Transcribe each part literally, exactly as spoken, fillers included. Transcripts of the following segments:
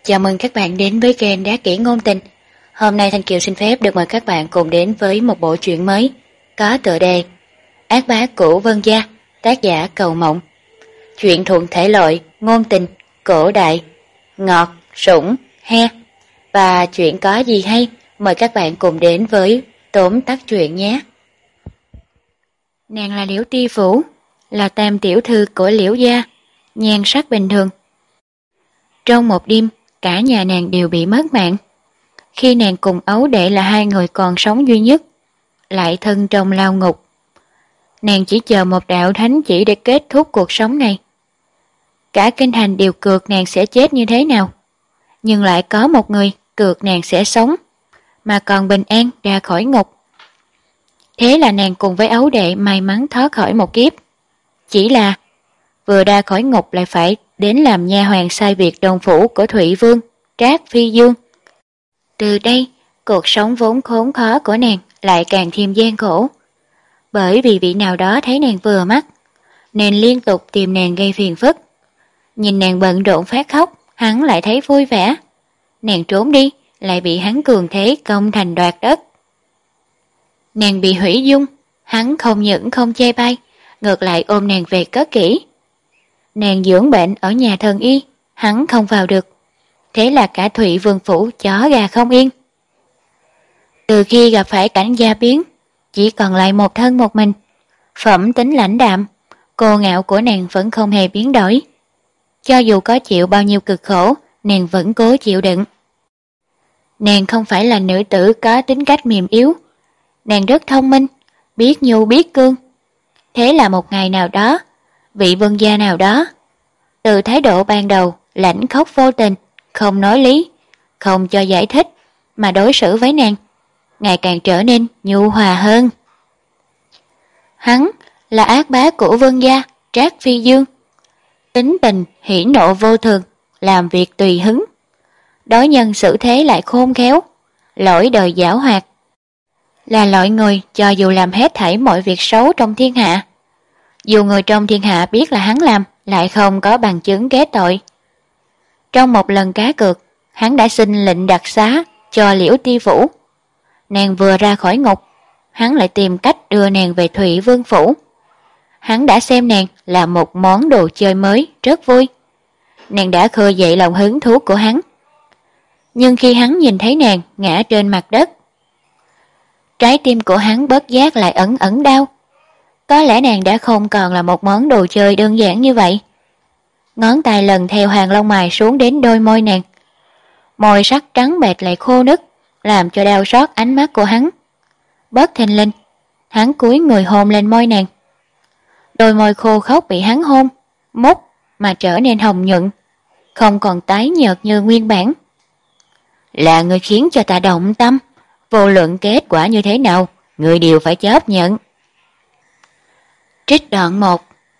Chào mừng các bạn đến với kênh Đá Kỹ Ngôn Tình. Hôm nay Thanh Kiều xin phép được mời các bạn cùng đến với một bộ truyện mới có tựa đề Ác Bá Cũ Vân Gia, tác giả Cầu Mộng. Truyện thuận thể loại ngôn tình, cổ đại, ngọt, sủng, he. Và chuyện có gì hay, mời các bạn cùng đến với tóm tắt truyện nhé. Nàng là Liễu Ti Vũ, là tam tiểu thư của Liễu gia, nhan sắc bình thường. Trong một đêm, cả nhà nàng đều bị mất mạng. Khi nàng cùng ấu đệ là hai người còn sống duy nhất, lại thân trong lao ngục. Nàng chỉ chờ một đạo thánh chỉ để kết thúc cuộc sống này. Cả kinh thành đều cược nàng sẽ chết như thế nào, nhưng lại có một người cược nàng sẽ sống, mà còn bình an ra khỏi ngục. Thế là nàng cùng với ấu đệ may mắn thoát khỏi một kiếp. Chỉ là vừa ra khỏi ngục lại phải đến làm nha hoàn sai việc đồng phủ của Thụy Vương, Trác Phi Dương. Từ đây, cuộc sống vốn khốn khó của nàng lại càng thêm gian khổ. Bởi vì vị nào đó thấy nàng vừa mắt, nên liên tục tìm nàng gây phiền phức. Nhìn nàng bận rộn phát khóc, hắn lại thấy vui vẻ. Nàng trốn đi, lại bị hắn cường thế công thành đoạt đất. Nàng bị hủy dung, hắn không những không chê bai, ngược lại ôm nàng về cất kỹ. Nàng dưỡng bệnh ở nhà thần y, hắn không vào được. Thế là cả Thụy Vương phủ chó gà không yên. Từ khi gặp phải cảnh gia biến, chỉ còn lại một thân một mình. Phẩm tính lãnh đạm, cô ngạo của nàng vẫn không hề biến đổi. Cho dù có chịu bao nhiêu cực khổ, nàng vẫn cố chịu đựng. Nàng không phải là nữ tử có tính cách mềm yếu. Nàng rất thông minh, biết nhu biết cương. Thế là một ngày nào đó, vị vương gia nào đó, từ thái độ ban đầu lãnh khốc vô tình, không nói lý, không cho giải thích, mà đối xử với nàng ngày càng trở nên nhu hòa hơn. Hắn là ác bá của vương gia Trác Phi Dương, tính tình hỉ nộ vô thường, làm việc tùy hứng, đối nhân xử thế lại khôn khéo, lỗi đời giảo hoạt, là loại người cho dù làm hết thảy mọi việc xấu trong thiên hạ, dù người trong thiên hạ biết là hắn làm, lại không có bằng chứng kết tội. Trong một lần cá cược, hắn đã xin lệnh đặc xá cho Liễu Ti Vũ. Nàng vừa ra khỏi ngục, hắn lại tìm cách đưa nàng về Thụy Vương phủ. Hắn đã xem nàng là một món đồ chơi mới, rất vui. Nàng đã khơi dậy lòng hứng thú của hắn. Nhưng khi hắn nhìn thấy nàng ngã trên mặt đất, trái tim của hắn bất giác lại ẩn ẩn đau. Có lẽ nàng đã không còn là một món đồ chơi đơn giản như vậy. Ngón tay lần theo hàng lông mày xuống đến đôi môi nàng. Môi sắc trắng bệch lại khô nứt, làm cho đau xót ánh mắt của hắn. Bất thình lình, hắn cúi người hôn lên môi nàng. Đôi môi khô khốc bị hắn hôn, mút mà trở nên hồng nhuận, không còn tái nhợt như nguyên bản. Là người khiến cho ta động tâm, vô luận kết quả như thế nào, người đều phải chấp nhận. Trích đoạn một.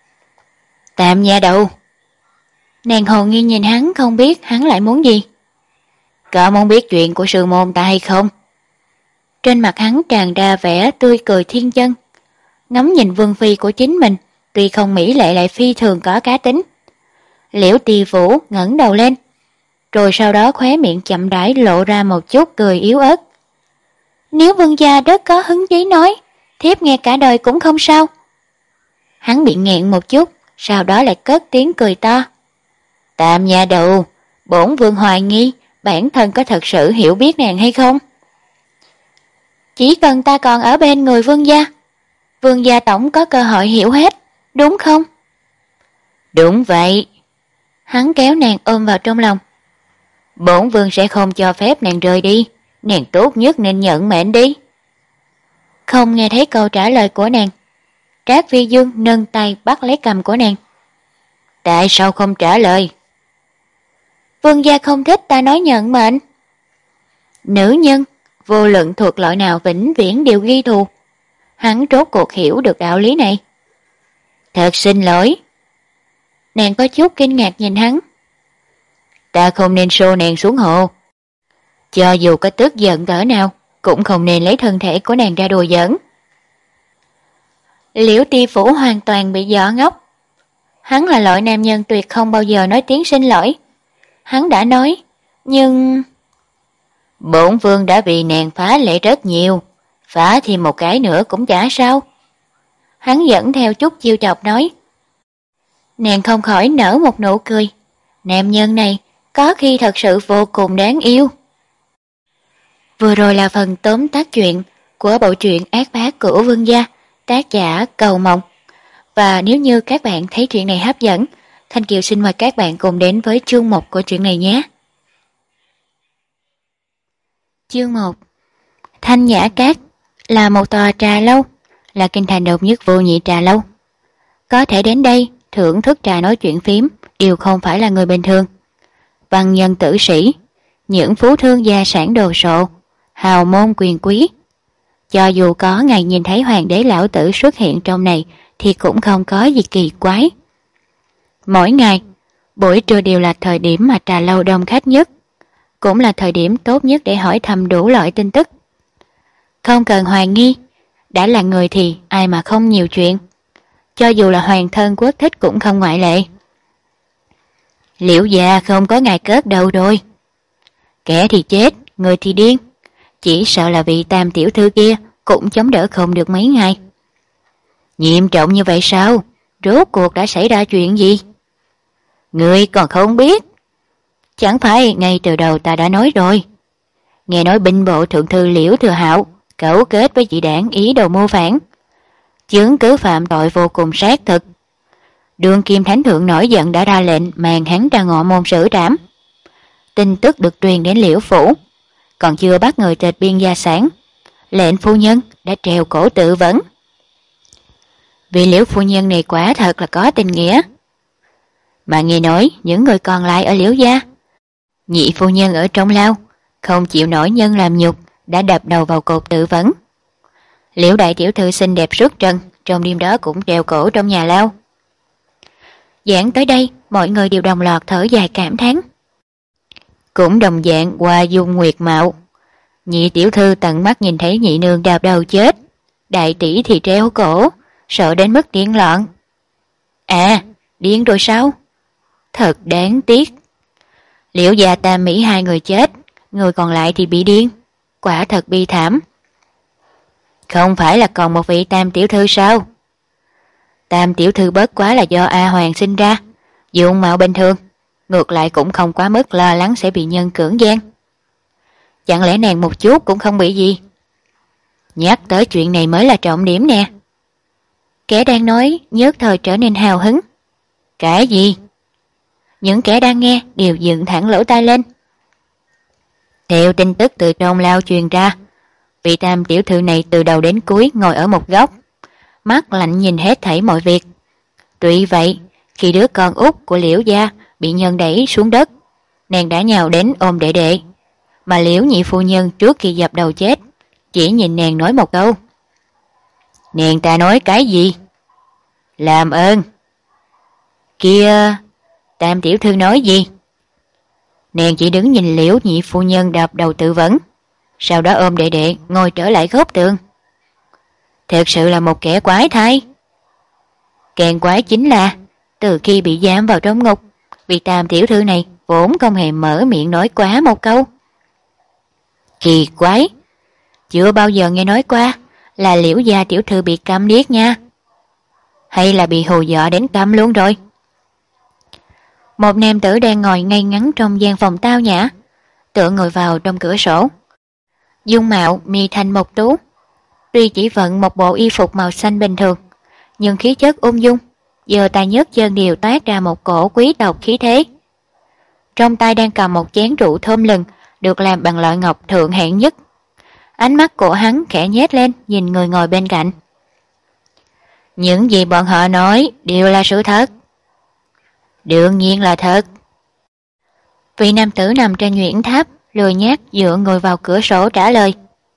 Tạm nhà đầu. Nàng hồn nhiên nhìn hắn, không biết hắn lại muốn gì. Cậu muốn biết chuyện của sư môn ta hay không? Trên mặt hắn tràn ra vẻ tươi cười thiên chân. Ngắm nhìn vương phi của chính mình, tuy không mỹ lệ lại phi thường có cá tính. Liễu Ti Vũ ngẩng đầu lên, rồi sau đó khóe miệng chậm rãi lộ ra một chút cười yếu ớt. Nếu vương gia rất có hứng chí nói, thiếp nghe cả đời cũng không sao. Hắn bị nghẹn một chút, sau đó lại cất tiếng cười to. Tạm nhà đầu, bổn vương hoài nghi bản thân có thật sự hiểu biết nàng hay không? Chỉ cần ta còn ở bên người vương gia, vương gia tổng có cơ hội hiểu hết, đúng không? Đúng vậy. Hắn kéo nàng ôm vào trong lòng. Bổn vương sẽ không cho phép nàng rời đi, nàng tốt nhất nên nhận mệnh đi. Không nghe thấy câu trả lời của nàng, Trác Phi Dương nâng tay bắt lấy cầm của nàng. Tại sao không trả lời? Vương gia không thích ta nói nhận mệnh. Nữ nhân, vô luận thuộc loại nào vĩnh viễn đều ghi thù. Hắn rốt cuộc hiểu được đạo lý này. Thật xin lỗi. Nàng có chút kinh ngạc nhìn hắn. Ta không nên xô nàng xuống hồ. Cho dù có tức giận cỡ nào, cũng không nên lấy thân thể của nàng ra đùa giỡn. Liễu Ti Vũ hoàn toàn bị dọa ngốc. Hắn là loại nam nhân tuyệt không bao giờ nói tiếng xin lỗi. Hắn đã nói, Nhưng... Bổn vương đã vì nàng phá lệ rất nhiều, phá thêm một cái nữa cũng chả sao. Hắn dẫn theo chút chiêu chọc nói. Nàng không khỏi nở một nụ cười. Nam nhân này có khi thật sự vô cùng đáng yêu. Vừa rồi là phần tóm tắt chuyện của bộ truyện Ác Bá của Vương Gia, tác giả Cầu Mộng. Và nếu như các bạn thấy truyện này hấp dẫn, Thanh Kiều xin mời các bạn cùng đến với chương một của truyện này nhé. Chương một. Thanh Nhã Cát là một tòa trà lâu, là kinh thành độc nhất vô nhị trà lâu. Có thể đến đây thưởng thức trà nói chuyện phím đều không phải là người bình thường. Văn nhân tử sĩ, những phú thương gia sản đồ sộ, hào môn quyền quý, cho dù có ngày nhìn thấy hoàng đế lão tử xuất hiện trong này thì cũng không có gì kỳ quái. Mỗi ngày, buổi trưa đều là thời điểm mà trà lâu đông khách nhất, cũng là thời điểm tốt nhất để hỏi thăm đủ loại tin tức. Không cần hoài nghi, đã là người thì ai mà không nhiều chuyện, cho dù là hoàng thân quốc thích cũng không ngoại lệ. Liễu gia không có ngày cớt đâu rồi. Kẻ thì chết, người thì điên, chỉ sợ là vị Tam tiểu thư kia cũng chống đỡ không được mấy ngày. Nghiêm trọng như vậy sao? Rốt cuộc đã xảy ra chuyện gì? Ngươi còn không biết? Chẳng phải ngay từ đầu ta đã nói rồi. Nghe nói binh bộ thượng thư Liễu Thừa Hạo cấu kết với dị đảng ý đồ mưu phản, chứng cứ phạm tội vô cùng xác thực. Đương kim thánh thượng nổi giận đã ra lệnh màn hắn ra ngọ môn xử trảm. Tin tức được truyền đến Liễu phủ, còn chưa bắt người tịch biên gia sản, lệnh phu nhân đã treo cổ tự vẫn. Vì Liễu phu nhân này quả thật là có tình nghĩa. Mà nghe nói những người còn lại ở Liễu gia, nhị phu nhân ở trong lao không chịu nổi nhân làm nhục, đã đập đầu vào cột tự vẫn. Liễu đại tiểu thư xinh đẹp xuất trần, trong đêm đó cũng treo cổ trong nhà lao. Giảng tới đây, mọi người đều đồng loạt thở dài cảm thán. Cũng đồng dạng Hoa dung nguyệt mạo, nhị tiểu thư tận mắt nhìn thấy nhị nương đạp đầu chết, đại tỷ thì treo cổ, sợ đến mức điên loạn. À, điên rồi sao? Thật đáng tiếc. Liễu gia Tam Mỹ hai người chết, người còn lại thì bị điên, quả thật bi thảm. Không phải là còn một vị Tam tiểu thư sao? Tam tiểu thư bớt quá là do A Hoàng sinh ra, dung mạo bình thường, ngược lại cũng không quá mức lo lắng sẽ bị nhân cưỡng gian. Chẳng lẽ nàng một chút cũng không bị gì? Nhắc tới chuyện này mới là trọng điểm nè. Kẻ đang nói nhất thời trở nên hào hứng. Cái gì? Những kẻ đang nghe đều dựng thẳng lỗ tai lên. Theo tin tức từ trong lao truyền ra, vị Tam tiểu thư này từ đầu đến cuối ngồi ở một góc, mắt lạnh nhìn hết thảy mọi việc. Tuy vậy, khi đứa con út của Liễu gia bị nhân đẩy xuống đất, nàng đã nhào đến ôm đệ đệ, mà Liễu nhị phu nhân trước khi dập đầu chết chỉ nhìn nàng nói một câu. Nàng ta nói cái gì? Làm ơn. Kia, Tam tiểu thư nói gì? Nàng chỉ đứng nhìn Liễu nhị phu nhân đập đầu tự vẫn, sau đó ôm đệ đệ ngồi trở lại góc tường. Thật sự là một kẻ quái thai. Càng quái chính là từ khi bị giam vào trong ngục, vị Tam tiểu thư này vốn không hề mở miệng nói quá một câu. Kỳ quái, chưa bao giờ nghe nói qua là Liễu gia tiểu thư bị câm điếc nha. Hay là bị hù dọa đến câm luôn rồi? Một nam tử đang ngồi ngay ngắn trong gian phòng tao nhã, tựa ngồi vào trong cửa sổ. Dung mạo mi thanh mộc tú, tuy chỉ vận một bộ y phục màu xanh bình thường, nhưng khí chất ung dung, giờ tay nhấc chân đều toát ra một cổ quý tộc khí thế. Trong tay đang cầm một chén rượu thơm lừng, được làm bằng loại ngọc thượng hạng nhất. Ánh mắt của hắn khẽ nhếch lên nhìn người ngồi bên cạnh. Những gì bọn họ nói đều là sự thật. Đương nhiên là thật. Vị nam tử nằm trên nhuyễn tháp, lười nhác dựa người vào cửa sổ trả lời.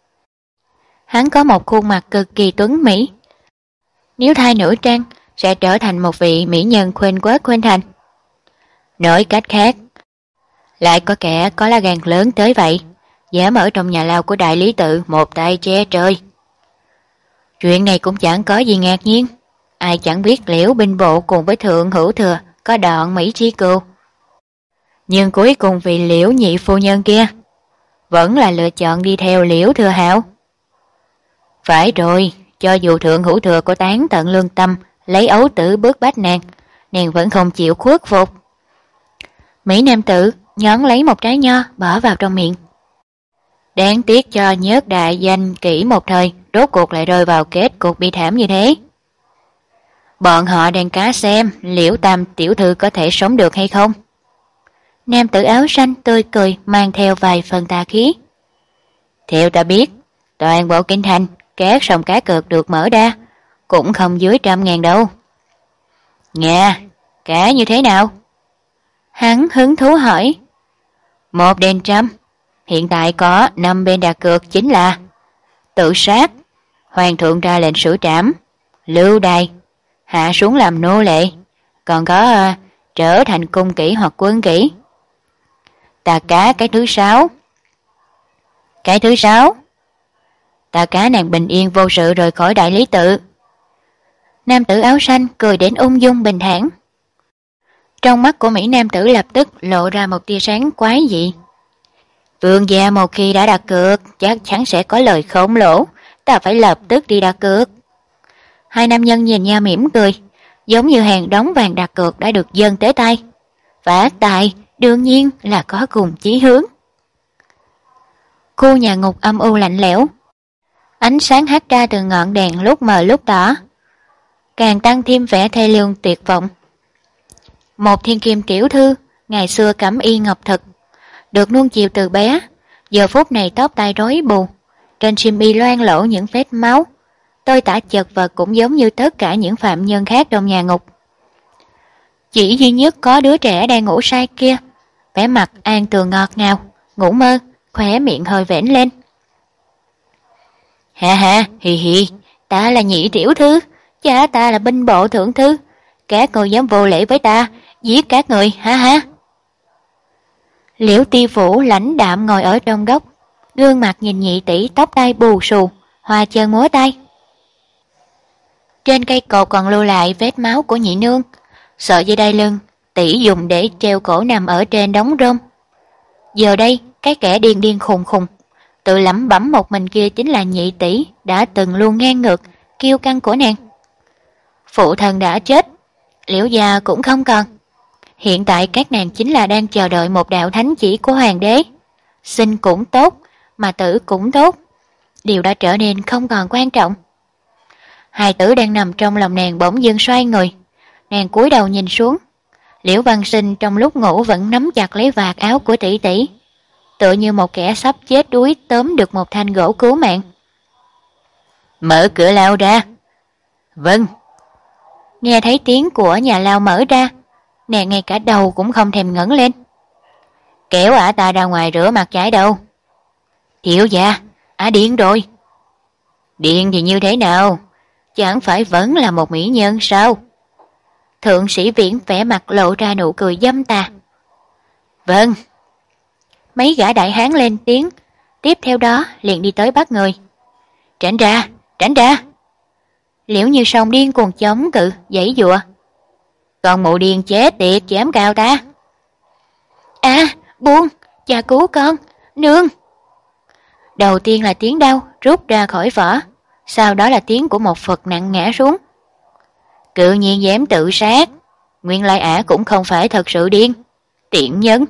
Hắn có một khuôn mặt cực kỳ tuấn mỹ. Nếu thay nữ trang, sẽ trở thành một vị mỹ nhân khuynh quốc khuynh thành. Nói cách khác, lại có kẻ có lá gan lớn tới vậy, dám ở trong nhà lao của đại lý tự một tay che trời. Chuyện này cũng chẳng có gì ngạc nhiên. Ai chẳng biết Liễu binh bộ cùng với thượng hữu thừa có đoạn Mỹ chi cừu. Nhưng cuối cùng vì Liễu nhị phu nhân kia vẫn là lựa chọn đi theo Liễu Thừa Hạo. Phải rồi, cho dù thượng hữu thừa có tán tận lương tâm lấy ấu tử bức bách nàng, nàng vẫn không chịu khuất phục. Mỹ nam tử nhón lấy một trái nho bỏ vào trong miệng. Đáng tiếc cho nhớt đại danh kỹ một thời, rốt cuộc lại rơi vào kết cục bi thảm như thế. Bọn họ đang cá xem Liễu Tam tiểu thư có thể sống được hay không. Nam tử áo xanh tươi cười mang theo vài phần tà khí. Theo ta biết, toàn bộ kinh thành các sòng cá cược được mở ra cũng không dưới trăm ngàn đâu. Nghe, cá như thế nào? Hắn hứng thú hỏi. Một đền trăm, hiện tại có năm bên đặt cược chính là tự sát, hoàng thượng ra lệnh xử trảm, lưu đày, hạ xuống làm nô lệ, còn có uh, trở thành cung kỹ hoặc quân kỹ. Ta cá cái thứ sáu. Cái thứ sáu? Ta cá nàng bình yên vô sự rời khỏi đại lý tự. Nam tử áo xanh cười đến ung dung bình thản. Trong mắt của Mỹ nam tử lập tức lộ ra một tia sáng quái dị. Vương gia một khi đã đặt cược chắc chắn sẽ có lời khổng lỗ, ta phải lập tức đi đặt cược. Hai nam nhân nhìn nhau mỉm cười, giống như hàng đống vàng đặt cược đã được dâng tới tay. Phát tài đương nhiên là có cùng chí hướng. Khu nhà ngục âm u lạnh lẽo, ánh sáng hắt ra từ ngọn đèn lúc mờ lúc tỏ, càng tăng thêm vẻ thê lương tuyệt vọng. Một thiên kim tiểu thư ngày xưa cẩm y ngọc thực, được nuông chiều từ bé, giờ phút này tóc tai rối bù, trên xiêm y loang lỗ những vết máu, tôi tả chật vật cũng giống như tất cả những phạm nhân khác trong nhà ngục. Chỉ duy nhất có đứa trẻ đang ngủ say kia, vẻ mặt an tường ngọt ngào, ngủ mơ, khóe miệng hơi vểnh lên. Ha ha, hì hì, ta là nhị tiểu thư, cha ta là binh bộ thượng thư, các người dám vô lễ với ta, giết các người, ha ha. Liễu Ti Vũ lãnh đạm ngồi ở trong góc, gương mặt nhìn nhị tỷ tóc tai bù xù, hoa chân múa tay. Trên cây cột còn lưu lại vết máu của nhị nương, sợi dây đai lưng tỷ dùng để treo cổ nằm ở trên đống rơm. Giờ đây, cái kẻ điên điên khùng khùng, tự lẩm bẩm một mình kia chính là nhị tỷ đã từng luôn ngang ngược, kiêu căng của nàng. Phụ thân đã chết, Liễu gia cũng không còn. Hiện tại các nàng chính là đang chờ đợi một đạo thánh chỉ của hoàng đế. Sinh cũng tốt, mà tử cũng tốt. Điều đã trở nên không còn quan trọng. Hài tử đang nằm trong lòng nàng bỗng dưng xoay người. Nàng cúi đầu nhìn xuống. Liễu Văn Sinh trong lúc ngủ vẫn nắm chặt lấy vạt áo của tỷ tỷ, tựa như một kẻ sắp chết đuối tóm được một thanh gỗ cứu mạng. Mở cửa lao ra. Vâng. Nghe thấy tiếng của nhà lao mở ra, nàng ngay cả đầu cũng không thèm ngẩng lên. Kéo ả ta ra ngoài rửa mặt chải đầu. Thiếu gia, ả điên rồi. Điên thì như thế nào? Chẳng phải vẫn là một mỹ nhân sao? Thượng sĩ Viễn vẻ mặt lộ ra nụ cười dâm tà. Vâng. Mấy gã đại hán lên tiếng, tiếp theo đó liền đi tới bắt người. Tránh ra, tránh ra. Liễu Như Sông điên cuồng chống cự, giãy giụa. Con mụ điên chết tiệt dám cao ta. À, buông, cha cứu con, nương. Đầu tiên là tiếng đau rút ra khỏi vỏ, sau đó là tiếng của một Phật nặng ngã xuống. Cự nhiên dám tự sát, nguyên lai ả cũng không phải thật sự điên, tiện nhân.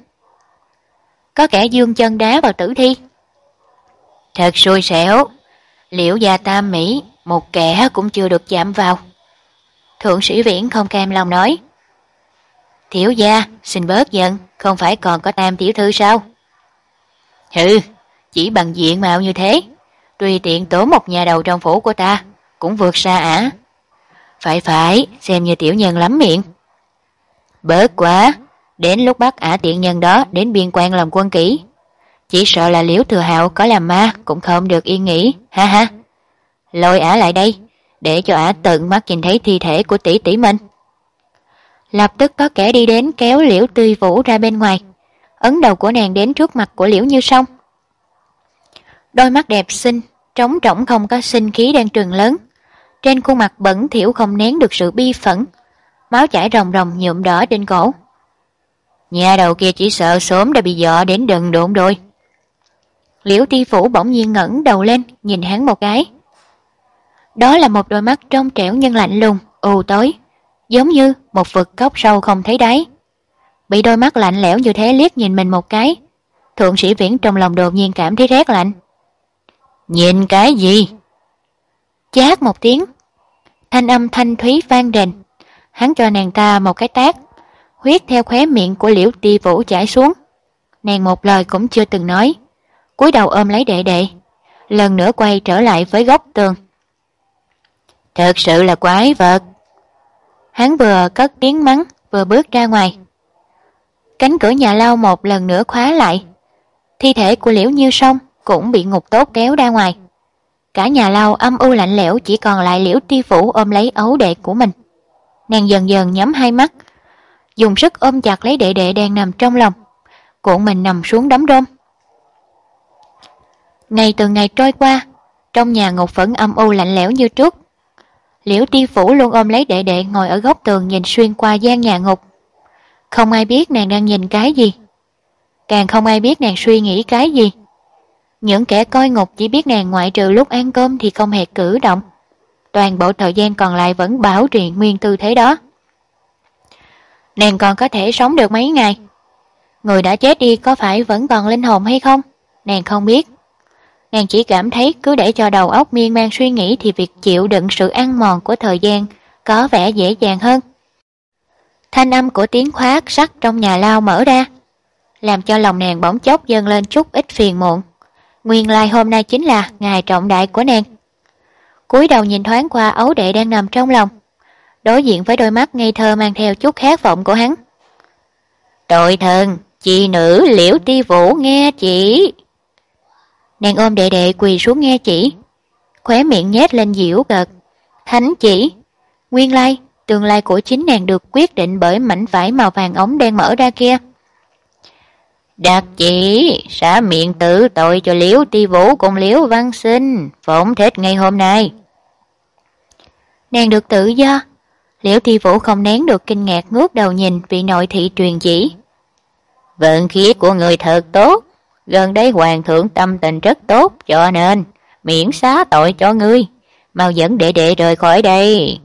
Có kẻ dương chân đá vào tử thi. Thật xui xẻo, Liễu gia tam mỹ, một kẻ cũng chưa được chạm vào. Thượng sĩ Viễn không cam lòng nói. Thiếu gia, xin bớt giận, không phải còn có tam tiểu thư sao? Hừ, chỉ bằng diện mạo như thế, tùy tiện tốn một nhà đầu trong phủ của ta, cũng vượt xa ả. Phải phải, xem như tiểu nhân lắm miệng. Bớt quá, đến lúc bắt ả tiện nhân đó đến biên quan làm quân kỹ. Chỉ sợ là Liễu Thừa Hạo có làm ma cũng không được yên nghỉ, ha ha. Lôi ả lại đây, để cho ả tận mắt nhìn thấy thi thể của tỷ tỷ mình. Lập tức có kẻ đi đến kéo Liễu Ti Vũ ra bên ngoài, ấn đầu của nàng đến trước mặt của Liễu Như Sông. Đôi mắt đẹp xinh, trống trỏng không có sinh khí đang trừng lớn, trên khuôn mặt bẩn thỉu không nén được sự bi phẫn, máu chảy ròng ròng nhuộm đỏ trên cổ. Nhà đầu kia chỉ sợ sớm đã bị dọa đến đần độn rồi. Liễu Ti Phủ bỗng nhiên ngẩng đầu lên, nhìn hắn một cái. Đó là một đôi mắt trong trẻo nhưng lạnh lùng, u tối, giống như một vực cốc sâu không thấy đáy. Bị đôi mắt lạnh lẽo như thế liếc nhìn mình một cái, Thượng Sĩ Viễn trong lòng đột nhiên cảm thấy rét lạnh. Nhìn cái gì? Chát một tiếng, thanh âm thanh thúy vang rền. Hắn cho nàng ta một cái tát, huyết theo khóe miệng của Liễu Ti Vũ chảy xuống. Nàng một lời cũng chưa từng nói, cúi đầu ôm lấy đệ đệ, lần nữa quay trở lại với góc tường. Thật sự là quái vật. Hắn vừa cất tiếng mắng, vừa bước ra ngoài. Cánh cửa nhà lao một lần nữa khóa lại. Thi thể của Liễu Như Song cũng bị Ngục Tốt kéo ra ngoài. Cả nhà lao âm u lạnh lẽo, chỉ còn lại Liễu Ti Phủ ôm lấy ấu đệ của mình. Nàng dần dần nhắm hai mắt, dùng sức ôm chặt lấy đệ đệ đang nằm trong lòng, cuộn mình nằm xuống đấm rơm. Ngày từ ngày trôi qua, trong nhà ngục vẫn âm u lạnh lẽo như trước. Liễu Ti Phủ luôn ôm lấy đệ đệ ngồi ở góc tường nhìn xuyên qua gian nhà ngục. Không ai biết nàng đang nhìn cái gì, càng không ai biết nàng suy nghĩ cái gì. Những kẻ coi ngục chỉ biết nàng ngoại trừ lúc ăn cơm thì không hề cử động. Toàn bộ thời gian còn lại vẫn bảo trì nguyên tư thế đó. Nàng còn có thể sống được mấy ngày? Người đã chết đi có phải vẫn còn linh hồn hay không? Nàng không biết. Nàng chỉ cảm thấy cứ để cho đầu óc miên man suy nghĩ thì việc chịu đựng sự ăn mòn của thời gian có vẻ dễ dàng hơn. Thanh âm của tiếng khóa sắt trong nhà lao mở ra, làm cho lòng nàng bỗng chốc dâng lên chút ít phiền muộn. Nguyên lai hôm nay chính là ngày trọng đại của nàng. Cúi đầu nhìn thoáng qua ấu đệ đang nằm trong lòng, đối diện với đôi mắt ngây thơ mang theo chút khát vọng của hắn. Tội thần, chị nữ Liễu Ti Vũ nghe chỉ. Nàng ôm đệ đệ quỳ xuống nghe chỉ, khóe miệng nhếch lên giễu cợt. Thánh chỉ, nguyên lai tương lai của chính nàng được quyết định bởi mảnh vải màu vàng ống đang mở ra kia. Đặc chỉ xả miệng tử tội cho Liễu Ti Vũ cùng Liễu Văn Sinh phóng thích ngày hôm nay. Nàng được tự do. Liễu Ti Vũ không nén được kinh ngạc ngước đầu nhìn vị nội thị truyền chỉ. Vận khí của người thật tốt, gần đây hoàng thượng tâm tình rất tốt, cho nên miễn xá tội cho ngươi, mau dẫn đệ đệ rời khỏi đây.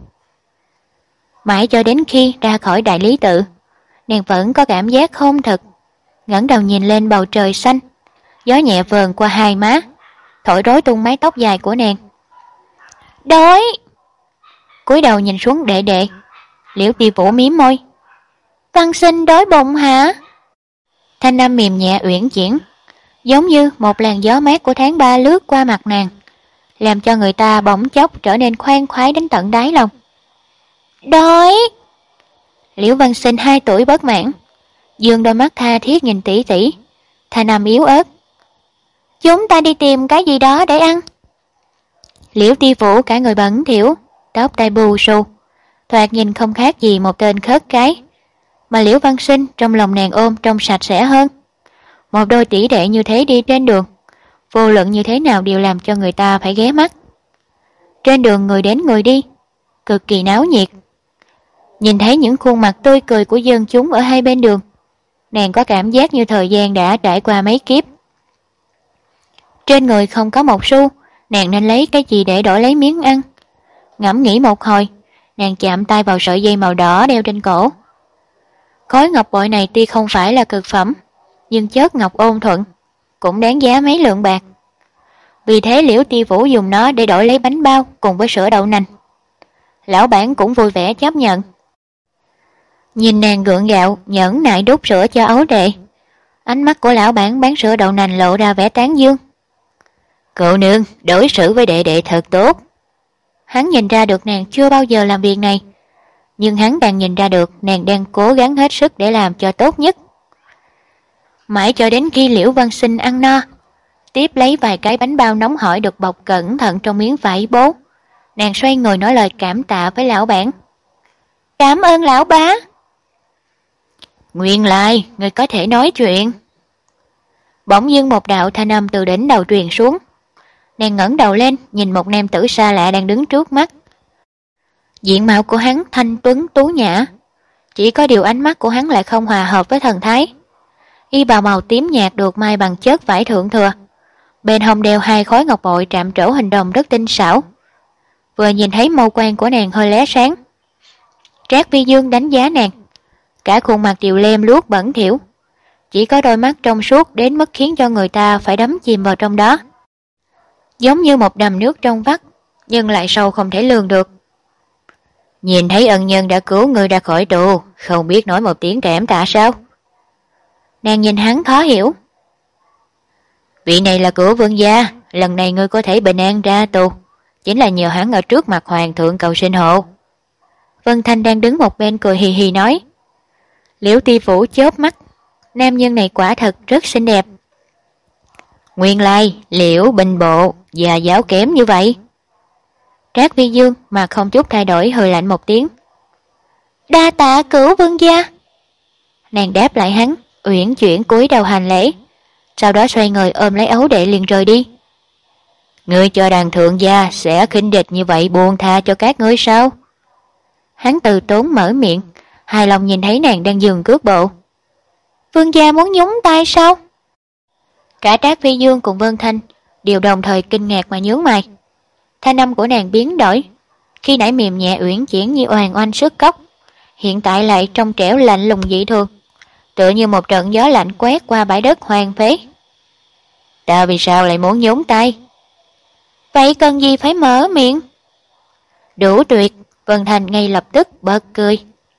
Mãi cho đến khi ra khỏi đại lý tự, nàng vẫn có cảm giác không thật. Ngẩng đầu nhìn lên bầu trời xanh, gió nhẹ vờn qua hai má, thổi rối tung mái tóc dài của nàng. Đói! Cúi đầu nhìn xuống đệ đệ, Liễu Ti Vũ mím môi. Văn Sinh đói bụng hả? Thanh âm mềm nhẹ uyển chuyển, giống như một làn gió mát của tháng ba lướt qua mặt nàng, làm cho người ta bỗng chốc trở nên khoan khoái đến tận đáy lòng. Đói! Liễu Văn Sinh hai tuổi bất mãn, dương đôi mắt tha thiết nhìn tỷ tỷ, thanh âm yếu ớt. Chúng ta đi tìm cái gì đó để ăn. Liễu Ti Vũ cả người bẩn thỉu, tóc tai bù xù, thoạt nhìn không khác gì một tên khất cái, mà Liễu Văn Sinh trong lòng nàng ôm trông sạch sẽ hơn. Một đôi tỷ đệ như thế đi trên đường, vô luận như thế nào đều làm cho người ta phải ghé mắt. Trên đường người đến người đi, cực kỳ náo nhiệt. Nhìn thấy những khuôn mặt tươi cười của dân chúng ở hai bên đường, nàng có cảm giác như thời gian đã trải qua mấy kiếp. Trên người không có một xu, nàng nên lấy cái gì để đổi lấy miếng ăn? Ngẫm nghĩ một hồi, nàng chạm tay vào sợi dây màu đỏ đeo trên cổ. Khối ngọc bội này tuy không phải là cực phẩm, nhưng chất ngọc ôn thuận, cũng đáng giá mấy lượng bạc. Vì thế Liễu Ti Vũ dùng nó để đổi lấy bánh bao cùng với sữa đậu nành. Lão bản cũng vui vẻ chấp nhận. Nhìn nàng gượng gạo, nhẫn nại đút sữa cho ấu đệ, ánh mắt của lão bản bán sữa đậu nành lộ ra vẻ tán dương. Cậu nương đối xử với đệ đệ thật tốt. Hắn nhìn ra được nàng chưa bao giờ làm việc này, nhưng hắn càng nhìn ra được nàng đang cố gắng hết sức để làm cho tốt nhất. Mãi cho đến khi Liễu Văn Sinh ăn no, tiếp lấy vài cái bánh bao nóng hổi được bọc cẩn thận trong miếng vải bố, nàng xoay người nói lời cảm tạ với lão bản. Cảm ơn lão bá. Nguyên lai, người có thể nói chuyện. Bỗng dưng một đạo thanh âm từ đỉnh đầu truyền xuống. Nàng ngẩng đầu lên, nhìn một nam tử xa lạ đang đứng trước mắt. Diện mạo của hắn thanh tuấn tú nhã, Chỉ có điều ánh mắt của hắn lại không hòa hợp với thần thái. Y bào màu tím nhạt được may bằng chất vải thượng thừa. Bên hông đeo hai khối ngọc bội trạm trổ hình đồng rất tinh xảo. Vừa nhìn thấy mâu quan của nàng hơi lóe sáng. Trác Phi Dương đánh giá nàng, cả khuôn mặt đều lem luốc bẩn thỉu, chỉ có đôi mắt trong suốt đến mức khiến cho người ta phải đắm chìm vào trong đó. Giống như một đầm nước trong vắt, nhưng lại sâu không thể lường được. Nhìn thấy ân nhân đã cứu người ra khỏi tù, không biết nói một tiếng cảm tạ sao? Nàng nhìn hắn khó hiểu. Vị này là của vương gia, lần này ngươi có thể bình an ra tù, chính là nhờ hắn ở trước mặt hoàng thượng cầu sinh hộ. Vân Thanh đang đứng một bên cười hì hì nói. Liễu Ti Phủ chớp mắt, nam nhân này quả thật rất xinh đẹp. Nguyên lai, Liễu Bình Bộ và giáo kém như vậy. Trác Phi Dương mà không chút thay đổi hừ lạnh một tiếng. Đa tạ cửu vương gia. Nàng đáp lại hắn, uyển chuyển cúi đầu hành lễ, sau đó xoay người ôm lấy ấu đệ liền rời đi. Ngươi cho đàn thượng gia sẽ khinh địch như vậy buông tha cho các ngươi sao? Hắn từ tốn mở miệng, hài lòng nhìn thấy nàng đang dừng cước bộ. Vương gia muốn nhúng tay sao? Cả Trác Phi Dương cùng Vân Thanh đều đồng thời kinh ngạc mà nhướng mày. Thanh âm của nàng biến đổi, khi nãy mềm nhẹ uyển chuyển như oàn oanh sức cốc, hiện tại lại trong trẻo lạnh lùng dị thường, tựa như một trận gió lạnh quét qua bãi đất hoang phế. Ta vì sao lại muốn nhúng tay? Vậy cần gì phải mở miệng? Đủ tuyệt. Vân Thành ngay lập tức bật cười.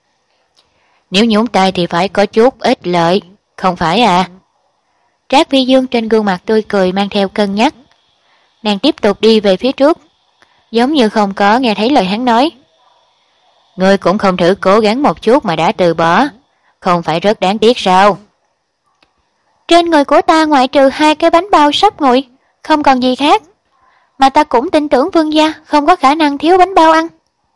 Nếu nhúng tay thì phải có chút ích lợi, không phải à? Trác Phi Dương trên gương mặt tươi cười mang theo cân nhắc. Nàng tiếp tục đi về phía trước, giống như không có nghe thấy lời hắn nói. Ngươi cũng không thử cố gắng một chút mà đã từ bỏ, không phải rất đáng tiếc sao? Trên người của ta ngoại trừ hai cái bánh bao sắp nguội, không còn gì khác. Mà ta cũng tin tưởng vương gia không có khả năng thiếu bánh bao ăn.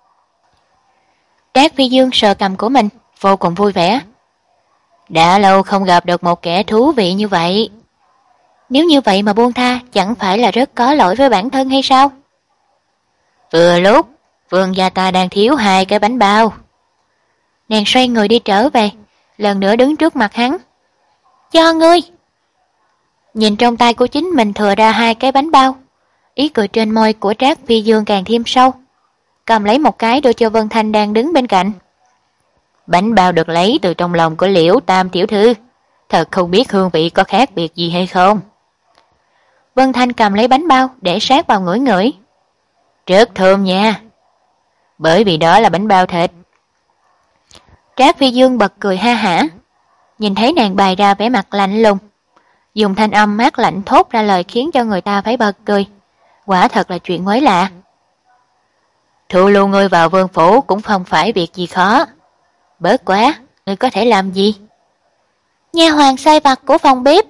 Trác Phi Dương sờ cầm của mình, vô cùng vui vẻ. Đã lâu không gặp được một kẻ thú vị như vậy. Nếu như vậy mà buông tha, chẳng phải là rất có lỗi với bản thân hay sao? Vừa lúc, vương gia ta đang thiếu hai cái bánh bao. Nàng xoay người đi trở về, lần nữa đứng trước mặt hắn. Cho ngươi. Nhìn trong tay của chính mình thừa ra hai cái bánh bao, ý cười trên môi của Trác Phi Dương càng thêm sâu. Cầm lấy một cái đưa cho Vân Thanh đang đứng bên cạnh. Bánh bao được lấy từ trong lòng của Liễu Tam tiểu thư, thật không biết hương vị có khác biệt gì hay không. Vân Thanh cầm lấy bánh bao để sát vào ngửi ngửi. Rất thơm nha. Bởi vì đó là bánh bao thịt. Trác Phi Dương bật cười ha hả, nhìn thấy nàng bày ra vẻ mặt lạnh lùng, dùng thanh âm mát lạnh thốt ra lời khiến cho người ta phải bật cười. Quả thật là chuyện mới lạ. Thu lưu ngươi vào vương phủ cũng không phải việc gì khó. Bớt quá, ngươi có thể làm gì? Nha hoàn sai vặt của phòng bếp.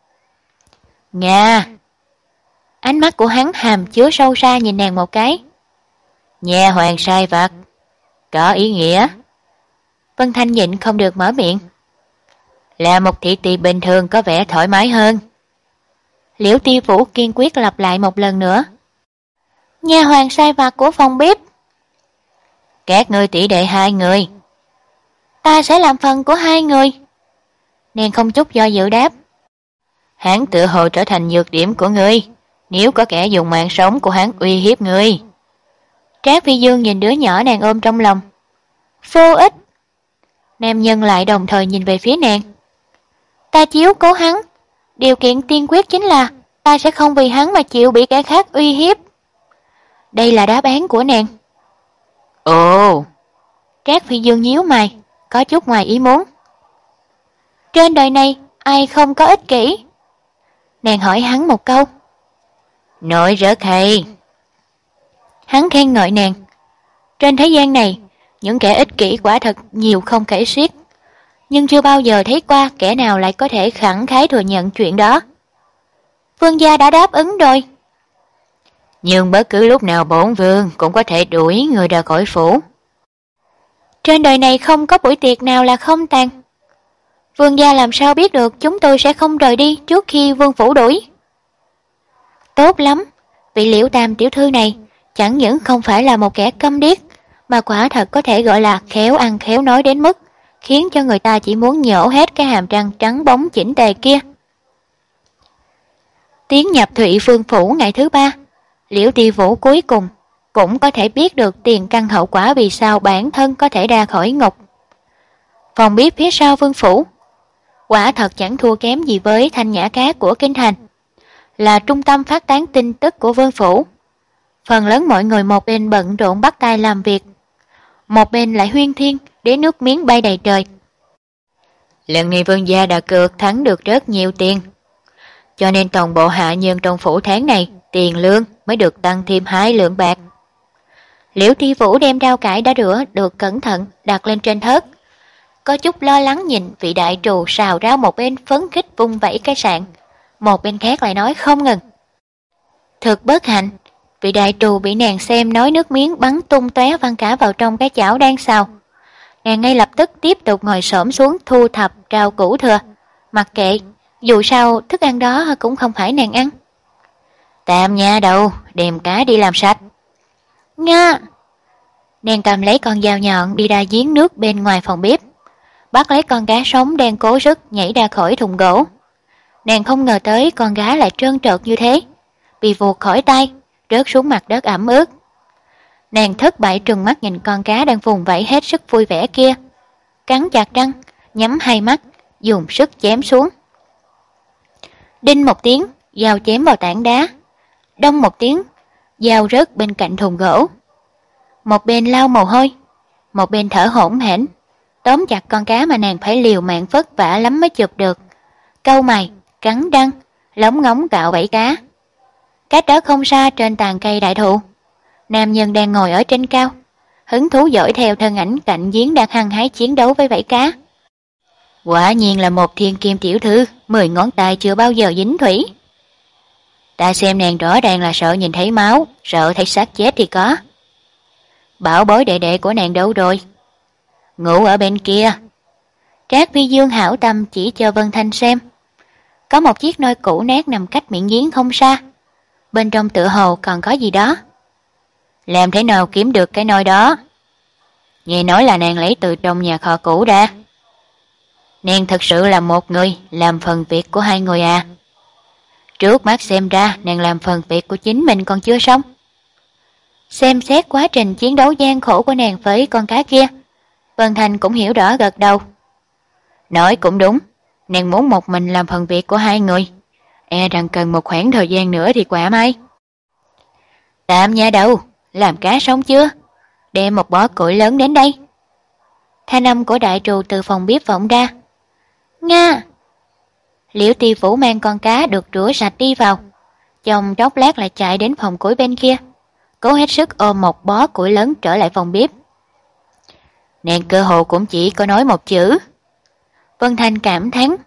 Nga. Ánh mắt của hắn hàm chứa sâu xa nhìn nàng một cái. Nha hoàn sai vặt, có ý nghĩa. Vân Thanh nhịn không được mở miệng. Là một thị tỳ bình thường có vẻ thoải mái hơn. Liễu Ti Phủ kiên quyết lặp lại một lần nữa. Nha hoàn sai vặt của phòng bếp. Các ngươi tỷ đệ hai người. Ta sẽ làm phần của hai người. Nàng không chút do dự đáp. Hắn tự hồ trở thành nhược điểm của ngươi, nếu có kẻ dùng mạng sống của hắn uy hiếp ngươi. Trác Phi Dương nhìn đứa nhỏ nàng ôm trong lòng. Vô ích. Nam nhân lại đồng thời nhìn về phía nàng. Ta chiếu cố hắn, điều kiện tiên quyết chính là ta sẽ không vì hắn mà chịu bị kẻ khác uy hiếp. Đây là đáp án của nàng. Ồ. Trác Phi Dương nhíu mày, có chút ngoài ý muốn. Trên đời này ai không có ích kỷ? Nàng hỏi hắn một câu. Nói rất hay. Hắn khen ngợi nàng. Trên thế gian này, những kẻ ích kỷ quả thật nhiều không kể xiết, nhưng chưa bao giờ thấy qua kẻ nào lại có thể khẳng khái thừa nhận chuyện đó. Vương gia đã đáp ứng rồi. Nhưng bất cứ lúc nào bổn vương cũng có thể đuổi người ra khỏi phủ. Trên đời này không có buổi tiệc nào là không tàn. Vương gia làm sao biết được chúng tôi sẽ không rời đi trước khi vương phủ đuổi? Tốt lắm, vị Liễu Tam tiểu thư này chẳng những không phải là một kẻ câm điếc, mà quả thật có thể gọi là khéo ăn khéo nói đến mức khiến cho người ta chỉ muốn nhổ hết cái hàm răng trắng bóng chỉnh tề kia. Tiến nhập Thụy Vương phủ ngày thứ ba, Liễu Ti Vũ cuối cùng cũng có thể biết được tiền căn hậu quả vì sao bản thân có thể ra khỏi ngục. Phòng bếp phía sau vương phủ quả thật chẳng thua kém gì với Thanh Nhã Cát của kinh thành, là trung tâm phát tán tin tức của vương phủ. Phần lớn mọi người một bên bận rộn bắt tay làm việc, một bên lại huyên thuyên để nước miếng bay đầy trời. Lần này vương gia đã cược thắng được rất nhiều tiền, cho nên toàn bộ hạ nhân trong phủ tháng này tiền lương mới được tăng thêm hai lượng bạc. Liễu Ti Vũ đem rau cải đã rửa được cẩn thận đặt lên trên thớt, có chút lo lắng nhìn vị đại trù xào rau một bên phấn khích vung vẩy cái sạn, một bên khác lại nói không ngừng. Thực bất hạnh, vị đại trù bị nàng xem nói nước miếng bắn tung tóe văng cả vào trong cái chảo đang xào. Nàng ngay lập tức tiếp tục ngồi xổm xuống thu thập rau củ thừa, mặc kệ, dù sao thức ăn đó cũng không phải nàng ăn. Tạm nha đầu, đem cá đi làm sạch. Nga! Nàng cầm lấy con dao nhọn đi ra giếng nước bên ngoài phòng bếp, bắt lấy con cá sống đang cố sức nhảy ra khỏi thùng gỗ. Nàng không ngờ tới con cá lại trơn trượt như thế, bị vuột khỏi tay, rớt xuống mặt đất ẩm ướt. Nàng thất bại trừng mắt nhìn con cá đang vùng vẫy hết sức vui vẻ kia, cắn chặt răng, nhắm hai mắt, dùng sức chém xuống. Đinh một tiếng, dao chém vào tảng đá. Đông một tiếng, dao rớt bên cạnh thùng gỗ. Một bên lau mồ hôi, một bên thở hổn hển, tóm chặt con cá mà nàng phải liều mạng vất vả lắm mới chụp được. Cau mày, cắn răng, lóng ngóng cạo vảy cá. Cách đó không xa trên tàn cây đại thụ, nam nhân đang ngồi ở trên cao, hứng thú dõi theo thân ảnh cạnh giếng đang hăng hái chiến đấu với vảy cá. Quả nhiên là một thiên kim tiểu thư, mười ngón tay chưa bao giờ dính thủy. Ta xem nàng rõ ràng là sợ nhìn thấy máu, sợ thấy xác chết thì có. Bảo bối đệ đệ của nàng đâu rồi? Ngủ ở bên kia. Trác Phi Dương hảo tâm chỉ cho Vân Thanh xem. Có một chiếc nôi cũ nát nằm cách miệng giếng không xa, bên trong tựa hồ còn có gì đó. Làm thế nào kiếm được cái nôi đó? Nghe nói là nàng lấy từ trong nhà kho cũ ra. Nàng thật sự là một người làm phần việc của hai người à? Trước mắt xem ra nàng làm phần việc của chính mình còn chưa xong. Xem xét quá trình chiến đấu gian khổ của nàng với con cá kia, Vân Thành cũng hiểu rõ gật đầu. Nói cũng đúng, nàng muốn một mình làm phần việc của hai người, e rằng cần một khoảng thời gian nữa thì quả may. Tạm nha đầu, làm cá xong chưa? Đem một bó củi lớn đến đây. Thanh âm của đại trù từ phòng bếp vọng ra. Nga! Liễu Ti Vũ mang con cá được rửa sạch đi vào, trong chốc lát lại chạy đến phòng củi bên kia, cố hết sức ôm một bó củi lớn trở lại phòng bếp. Nàng cơ hồ cũng chỉ có nói một chữ. Vân Thanh cảm thán.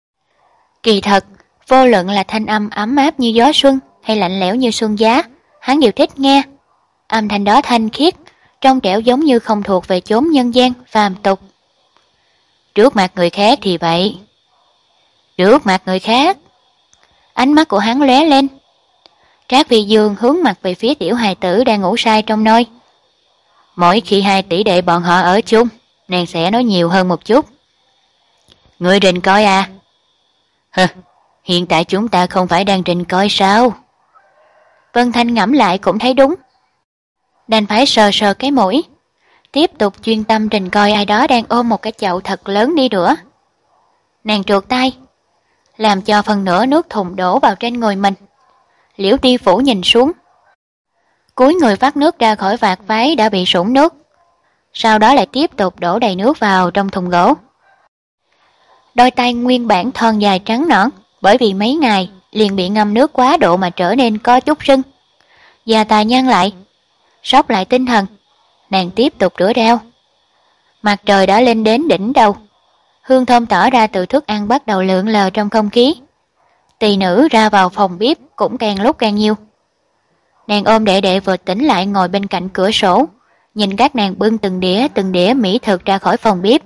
Kỳ thật, vô luận là thanh âm ấm áp như gió xuân hay lạnh lẽo như xuân giá, hắn đều thích nghe. Âm thanh đó thanh khiết, trong trẻo giống như không thuộc về chốn nhân gian phàm tục. Trước mặt người khác thì vậy. Trước mặt người khác. Ánh mắt của hắn lóe lên. Trác Phi Dương hướng mặt về phía tiểu hài tử đang ngủ say trong nôi. Mỗi khi hai tỷ đệ bọn họ ở chung, nàng sẽ nói nhiều hơn một chút. Ngươi rình coi à? Hừ, hiện tại chúng ta không phải đang rình coi sao? Vân Thanh ngẫm lại cũng thấy đúng, đành phải sờ sờ cái mũi, tiếp tục chuyên tâm rình coi ai đó đang ôm một cái chậu thật lớn đi rửa. Nàng trượt tay, làm cho phần nửa nước thùng đổ vào trên người mình. Liễu Ti Vũ nhìn xuống, cúi người vắt nước ra khỏi vạt váy đã bị sũng nước, sau đó lại tiếp tục đổ đầy nước vào trong thùng gỗ. Đôi tay nguyên bản thon dài trắng nõn, bởi vì mấy ngày liền bị ngâm nước quá độ mà trở nên có chút sưng. Da tài nhăn lại, sốc lại tinh thần, nàng tiếp tục rửa rau. Mặt trời đã lên đến đỉnh đầu, hương thơm tỏa ra từ thức ăn bắt đầu lượn lờ trong không khí. Tỳ nữ ra vào phòng bếp cũng càng lúc càng nhiều. Nàng ôm đệ đệ vừa tỉnh lại ngồi bên cạnh cửa sổ, nhìn các nàng bưng từng đĩa từng đĩa mỹ thực ra khỏi phòng bếp.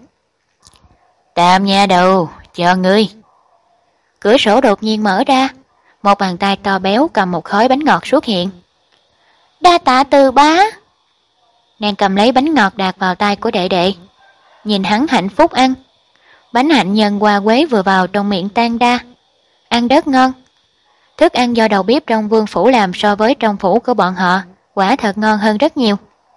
Tạm nha đầu, cho ngươi. Cửa sổ đột nhiên mở ra, một bàn tay to béo cầm một khối bánh ngọt xuất hiện. Đa tạ Từ bá. Nàng cầm lấy bánh ngọt đặt vào tay của đệ đệ. nhìn hắn hạnh phúc ăn. Bánh hạnh nhân hoa quế vừa vào trong miệng tan đa, ăn rất ngon. Thức ăn do đầu bếp trong vương phủ làm so với trong phủ của bọn họ, quả thật ngon hơn rất nhiều.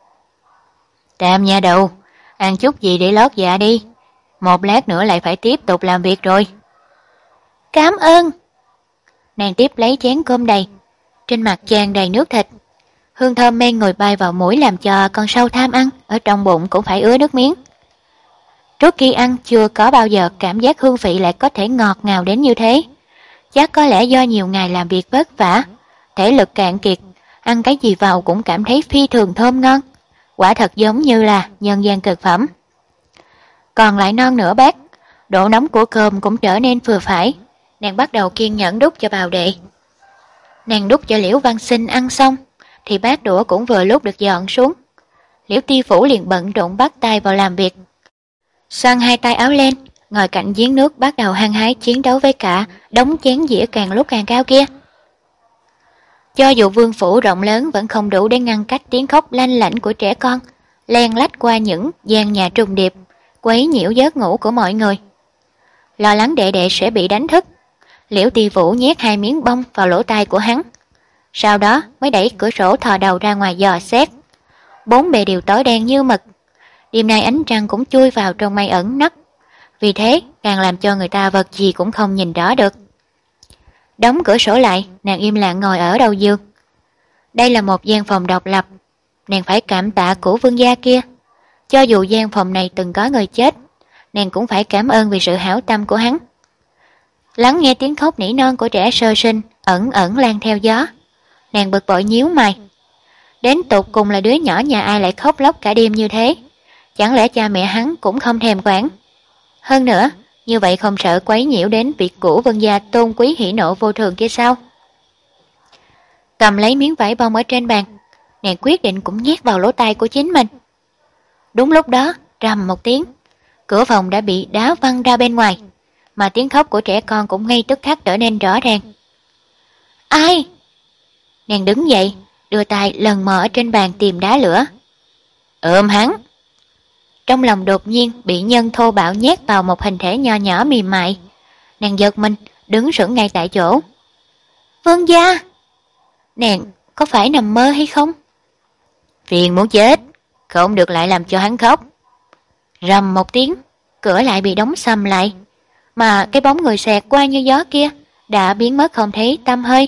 Tam nha đầu, ăn chút gì để lót dạ đi, một lát nữa lại phải tiếp tục làm việc rồi. Cảm ơn. Nàng tiếp lấy chén cơm đầy, trên mặt tràn đầy nước thịt. Hương thơm men người bay vào mũi làm cho con sâu tham ăn, ở trong bụng cũng phải ứa nước miếng. Trước khi ăn chưa có bao giờ cảm giác hương vị lại có thể ngọt ngào đến như thế. Chắc có lẽ do nhiều ngày làm việc vất vả, thể lực cạn kiệt, ăn cái gì vào cũng cảm thấy phi thường thơm ngon. Quả thật giống như là nhân gian cực phẩm. Còn lại non nửa bát, độ nóng của cơm cũng trở nên vừa phải. Nàng bắt đầu kiên nhẫn đút cho bào đệ. Nàng đút cho Liễu Văn Sinh ăn xong, thì bát đũa cũng vừa lúc được dọn xuống. Liễu Ti Phủ liền bận rộn bắt tay vào làm việc. Xoăn hai tay áo lên, ngồi cạnh giếng nước bắt đầu hăng hái chiến đấu với cả đống chén dĩa càng lúc càng cao kia. Cho dù vương phủ rộng lớn vẫn không đủ để ngăn cách tiếng khóc lanh lảnh của trẻ con, len lách qua những gian nhà trùng điệp, quấy nhiễu giấc ngủ của mọi người. Lo lắng đệ đệ sẽ bị đánh thức, Liễu Ti Vũ nhét hai miếng bông vào lỗ tai của hắn, sau đó mới đẩy cửa sổ thò đầu ra ngoài dò xét. Bốn bề đều tối đen như mực, đêm nay ánh trăng cũng chui vào trong mây ẩn nấp, vì thế càng làm cho người ta vật gì cũng không nhìn rõ được. Đóng cửa sổ lại, nàng im lặng ngồi ở đầu giường. Đây là một gian phòng độc lập, nàng phải cảm tạ của vương gia kia. Cho dù gian phòng này từng có người chết, nàng cũng phải cảm ơn vì sự hảo tâm của hắn. Lắng nghe tiếng khóc nỉ non của trẻ sơ sinh ẩn ẩn lan theo gió, nàng bực bội nhíu mày. Đến tột cùng là đứa nhỏ nhà ai lại khóc lóc cả đêm như thế? Chẳng lẽ cha mẹ hắn cũng không thèm quản? Hơn nữa, như vậy không sợ quấy nhiễu đến việc của vương gia tôn quý hỉ nộ vô thường kia sao? Cầm lấy miếng vải bông ở trên bàn, nàng quyết định cũng nhét vào lỗ tai của chính mình. Đúng lúc đó, rầm một tiếng, cửa phòng đã bị đá văng ra bên ngoài, mà tiếng khóc của trẻ con cũng ngay tức khắc trở nên rõ ràng. Ai? Nàng đứng dậy, đưa tay lần mò ở trên bàn tìm đá lửa. Ôm hắn. Trong lòng đột nhiên bị nhân thô bạo nhét vào một hình thể nho nhỏ mềm mại. Nàng giật mình, đứng sững ngay tại chỗ. Vương gia! Nàng có phải nằm mơ hay không? Phiền muốn chết, không được lại làm cho hắn khóc. Rầm một tiếng, cửa lại bị đóng sầm lại, mà cái bóng người xẹt qua như gió kia đã biến mất không thấy tăm hơi.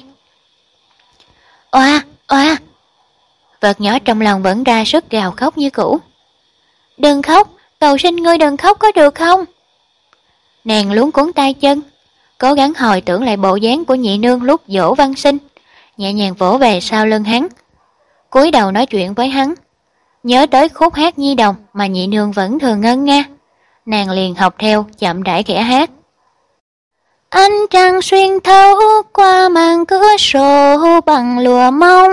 Oa, oa! Vật nhỏ trong lòng vẫn ra sức gào khóc như cũ. Đừng khóc, cầu xin ngươi đừng khóc có được không? Nàng luống cuống tay chân, cố gắng hồi tưởng lại bộ dáng của nhị nương lúc dỗ Văn Sinh, nhẹ nhàng vỗ về sau lưng hắn, cúi đầu nói chuyện với hắn. Nhớ tới khúc hát nhi đồng mà nhị nương vẫn thường ngân nga, nàng liền học theo chậm rãi khẽ hát. Ánh trăng xuyên thấu qua màn cửa sổ bằng lụa mông,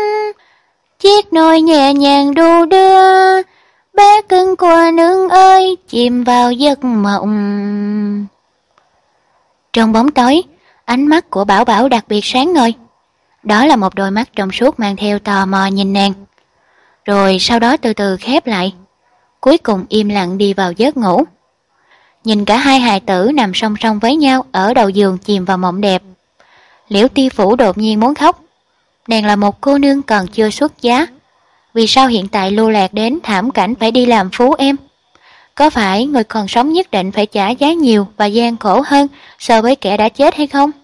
chiếc nồi nhẹ nhàng đu đưa, bé cưng của nương ơi chìm vào giấc mộng. Trong bóng tối, ánh mắt của Bảo Bảo đặc biệt sáng ngời. Đó là một đôi mắt trong suốt mang theo tò mò nhìn nàng, rồi sau đó từ từ khép lại, cuối cùng im lặng đi vào giấc ngủ. Nhìn cả hai hài tử nằm song song với nhau ở đầu giường chìm vào mộng đẹp, Liễu Ti Phủ đột nhiên muốn khóc. Nàng là một cô nương còn chưa xuất giá, vì sao hiện tại lưu lạc đến thảm cảnh phải đi làm phú em? Có phải người còn sống nhất định phải trả giá nhiều và gian khổ hơn so với kẻ đã chết hay không?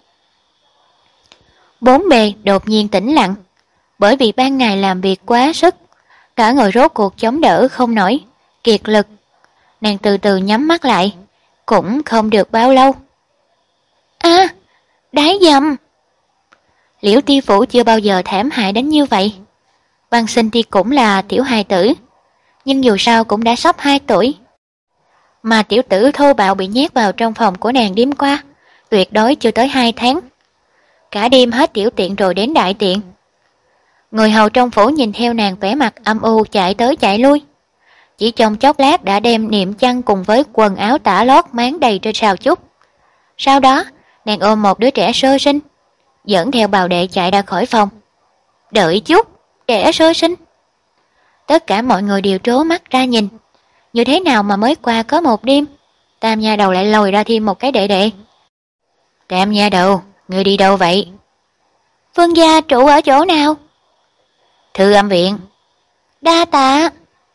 Bốn bề đột nhiên tĩnh lặng, bởi vì ban ngày làm việc quá sức, cả người rốt cuộc chống đỡ không nổi, kiệt lực. Nàng từ từ nhắm mắt lại, cũng không được bao lâu. A, à, đái dầm! Liễu Ti Phủ chưa bao giờ thảm hại đến như vậy. Văn Sinh thì cũng là tiểu hài tử, nhưng dù sao cũng đã sắp hai tuổi. Mà tiểu tử thô bạo bị nhét vào trong phòng của nàng đêm qua, tuyệt đối chưa tới hai tháng. Cả đêm hết tiểu tiện rồi đến đại tiện. Người hầu trong phủ nhìn theo nàng vẻ mặt âm u chạy tới chạy lui. Chỉ trong chốc lát đã đem niệm chăn cùng với quần áo tả lót máng đầy trên sào chúc. Sau đó, nàng ôm một đứa trẻ sơ sinh, dẫn theo bào đệ chạy ra khỏi phòng. Đợi chút, trẻ sơ sinh. Tất cả mọi người đều trố mắt ra nhìn, như thế nào mà mới qua có một đêm, Tam nha đầu lại lòi ra thêm một cái đệ đệ. Tam nha đầu, ngươi đi đâu vậy? Vương gia trụ ở chỗ nào? Thư âm viện. Đa tạ.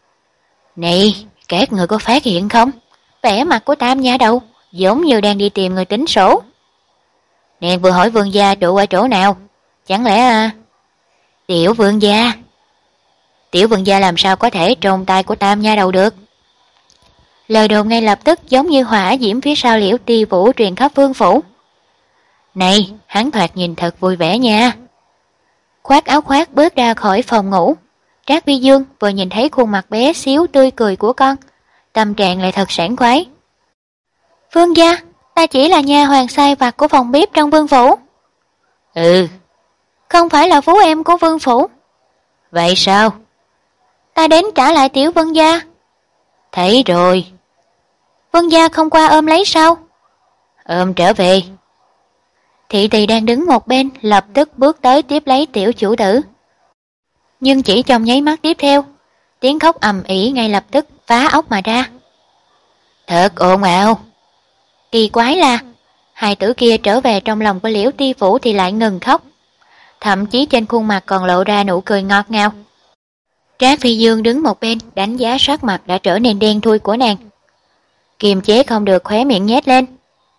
Này, các người có phát hiện không? Vẻ mặt của Tam nha đầu giống như đang đi tìm người tính sổ. Nàng vừa hỏi vương gia trụ ở chỗ nào, chẳng lẽ à... Tiểu vương gia. Tiểu vương gia làm sao có thể trong tay của Tam nha đầu được? Lời đồn ngay lập tức giống như hỏa diễm phía sau Liễu Ti Vũ truyền khắp vương phủ. Này, hắn thoạt nhìn thật vui vẻ nha. Khoác áo khoác bước ra khỏi phòng ngủ. Trác Vi Dương vừa nhìn thấy khuôn mặt bé xíu tươi cười của con, tâm trạng lại thật sảng khoái. Vương gia, ta chỉ là nha hoàn sai vặt của phòng bếp trong vương phủ. Ừ. Không phải là phú em của vương phủ. Vậy sao? Ta đến trả lại tiểu vương gia. Thấy rồi. Vương gia không qua ôm lấy sao? Ôm trở về. Thị tỳ đang đứng một bên lập tức bước tới tiếp lấy tiểu chủ tử. Nhưng chỉ trong nháy mắt tiếp theo, tiếng khóc ầm ĩ ngay lập tức phá óc mà ra. Thật ồn ào. Kỳ quái là hai tử kia trở về trong lòng của Liễu Ti Vũ thì lại ngừng khóc, thậm chí trên khuôn mặt còn lộ ra nụ cười ngọt ngào. Trác Phi Dương đứng một bên đánh giá sắc mặt đã trở nên đen thui của nàng, kiềm chế không được khóe miệng nhếch lên.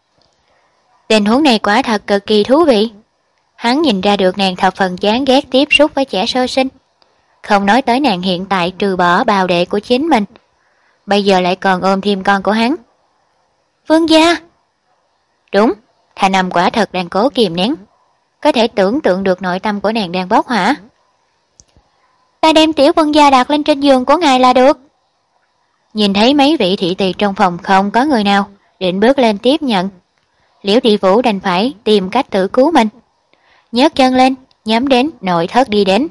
Tình huống này quả thật cực kỳ thú vị. Hắn nhìn ra được nàng thập phần chán ghét tiếp xúc với trẻ sơ sinh, không nói tới nàng hiện tại trừ bỏ bào đệ của chính mình, bây giờ lại còn ôm thêm con của hắn. Vương gia. Đúng, thanh âm quả thật đang cố kìm nén, có thể tưởng tượng được nội tâm của nàng đang bốc hỏa. Ta đem tiểu vương gia đặt lên trên giường của ngài là được. Nhìn thấy mấy vị thị tỳ trong phòng không có người nào, định bước lên tiếp nhận, Liễu Thị Vũ đành phải tìm cách tự cứu mình, nhấc chân lên, nhắm đến nội thất đi đến.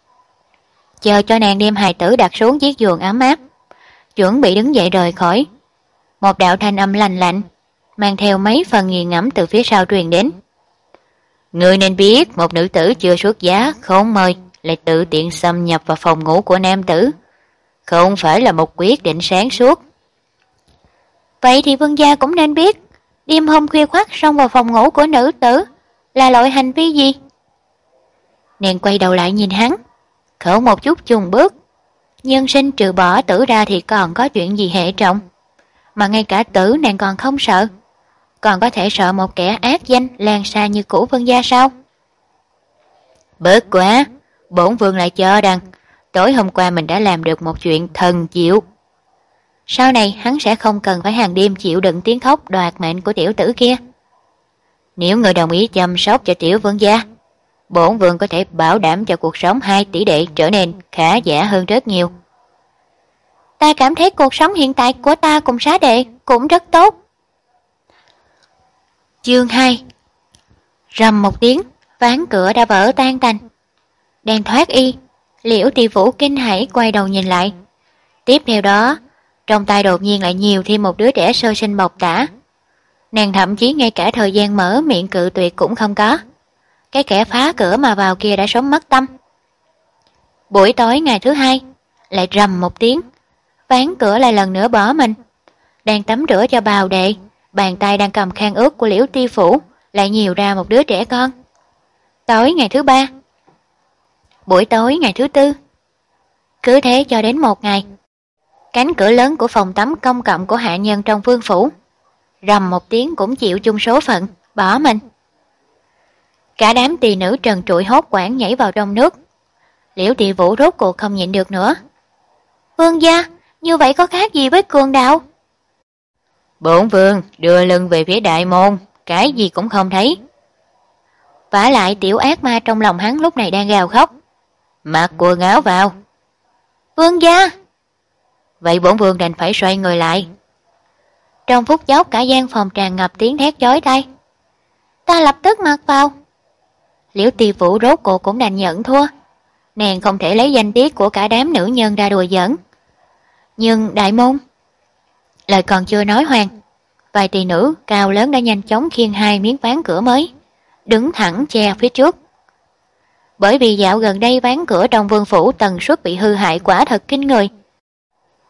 Chờ cho nàng đem hài tử đặt xuống chiếc giường ấm áp, chuẩn bị đứng dậy rời khỏi. Một đạo thanh âm lành lạnh, mang theo mấy phần nghiền ngẫm từ phía sau truyền đến. Người nên biết một nữ tử chưa xuất giá không mời lại tự tiện xâm nhập vào phòng ngủ của nam tử, không phải là một quyết định sáng suốt. Vậy thì vương gia cũng nên biết, đêm hôm khuya khoắt xông vào phòng ngủ của nữ tử là loại hành vi gì? Nàng quay đầu lại nhìn hắn, không một chút chùng bước. Nhân sinh trừ bỏ tử ra thì còn có chuyện gì hệ trọng, mà ngay cả tử nàng còn không sợ, còn có thể sợ một kẻ ác danh lan xa như cũ vương gia sao? Bớt quá, bổn vương lại cho rằng tối hôm qua mình đã làm được một chuyện thần diệu. Sau này hắn sẽ không cần phải hàng đêm chịu đựng tiếng khóc đoạt mệnh của tiểu tử kia. Nếu người đồng ý chăm sóc cho tiểu vương gia, bổn vương có thể bảo đảm cho cuộc sống hai tỷ đệ trở nên khá giả hơn rất nhiều. Ta cảm thấy cuộc sống hiện tại của ta cùng xá đệ cũng rất tốt. Chương hai. Rầm một tiếng, ván cửa đã vỡ tan tành. Đang thoát y, Liễu Ti Vũ kinh hãi quay đầu nhìn lại. Tiếp theo đó, trong tay đột nhiên lại nhiều thêm một đứa trẻ sơ sinh bọc tả. Nàng thậm chí ngay cả thời gian mở miệng cự tuyệt cũng không có. Cái kẻ phá cửa mà vào kia đã sớm mất tâm. Buổi tối ngày thứ hai, lại rầm một tiếng, ván cửa lại lần nữa bỏ mình. Đang tắm rửa cho bào đệ, bàn tay đang cầm khăn ướt của Liễu Ti Phủ lại nhiều ra một đứa trẻ con. Tối ngày thứ ba, buổi tối ngày thứ tư, cứ thế cho đến một ngày. Cánh cửa lớn của phòng tắm công cộng của hạ nhân trong vương phủ rầm một tiếng cũng chịu chung số phận, bỏ mình. Cả đám tỳ nữ trần trụi hốt hoảng nhảy vào trong nước. Liễu Thị Vũ rốt cuộc không nhịn được nữa. Vương gia, như vậy có khác gì với cường đạo? Bổn vương đưa lưng về phía đại môn, cái gì cũng không thấy. Vả lại tiểu ác ma trong lòng hắn lúc này đang gào khóc. Mặc quần áo vào. Vương gia! Vậy bổn vương đành phải xoay người lại. Trong phút chốc cả gian phòng tràn ngập tiếng thét chói tai. Ta lập tức mặc vào. Liễu Ti Vũ rốt cuộc cũng đành nhận thua. Nàng không thể lấy danh tiết của cả đám nữ nhân ra đùa giỡn. Nhưng đại môn... Lời còn chưa nói hoàn, vài tỳ nữ cao lớn đã nhanh chóng khiêng hai miếng ván cửa mới, đứng thẳng che phía trước. Bởi vì dạo gần đây ván cửa trong vương phủ tần suất bị hư hại quả thật kinh người.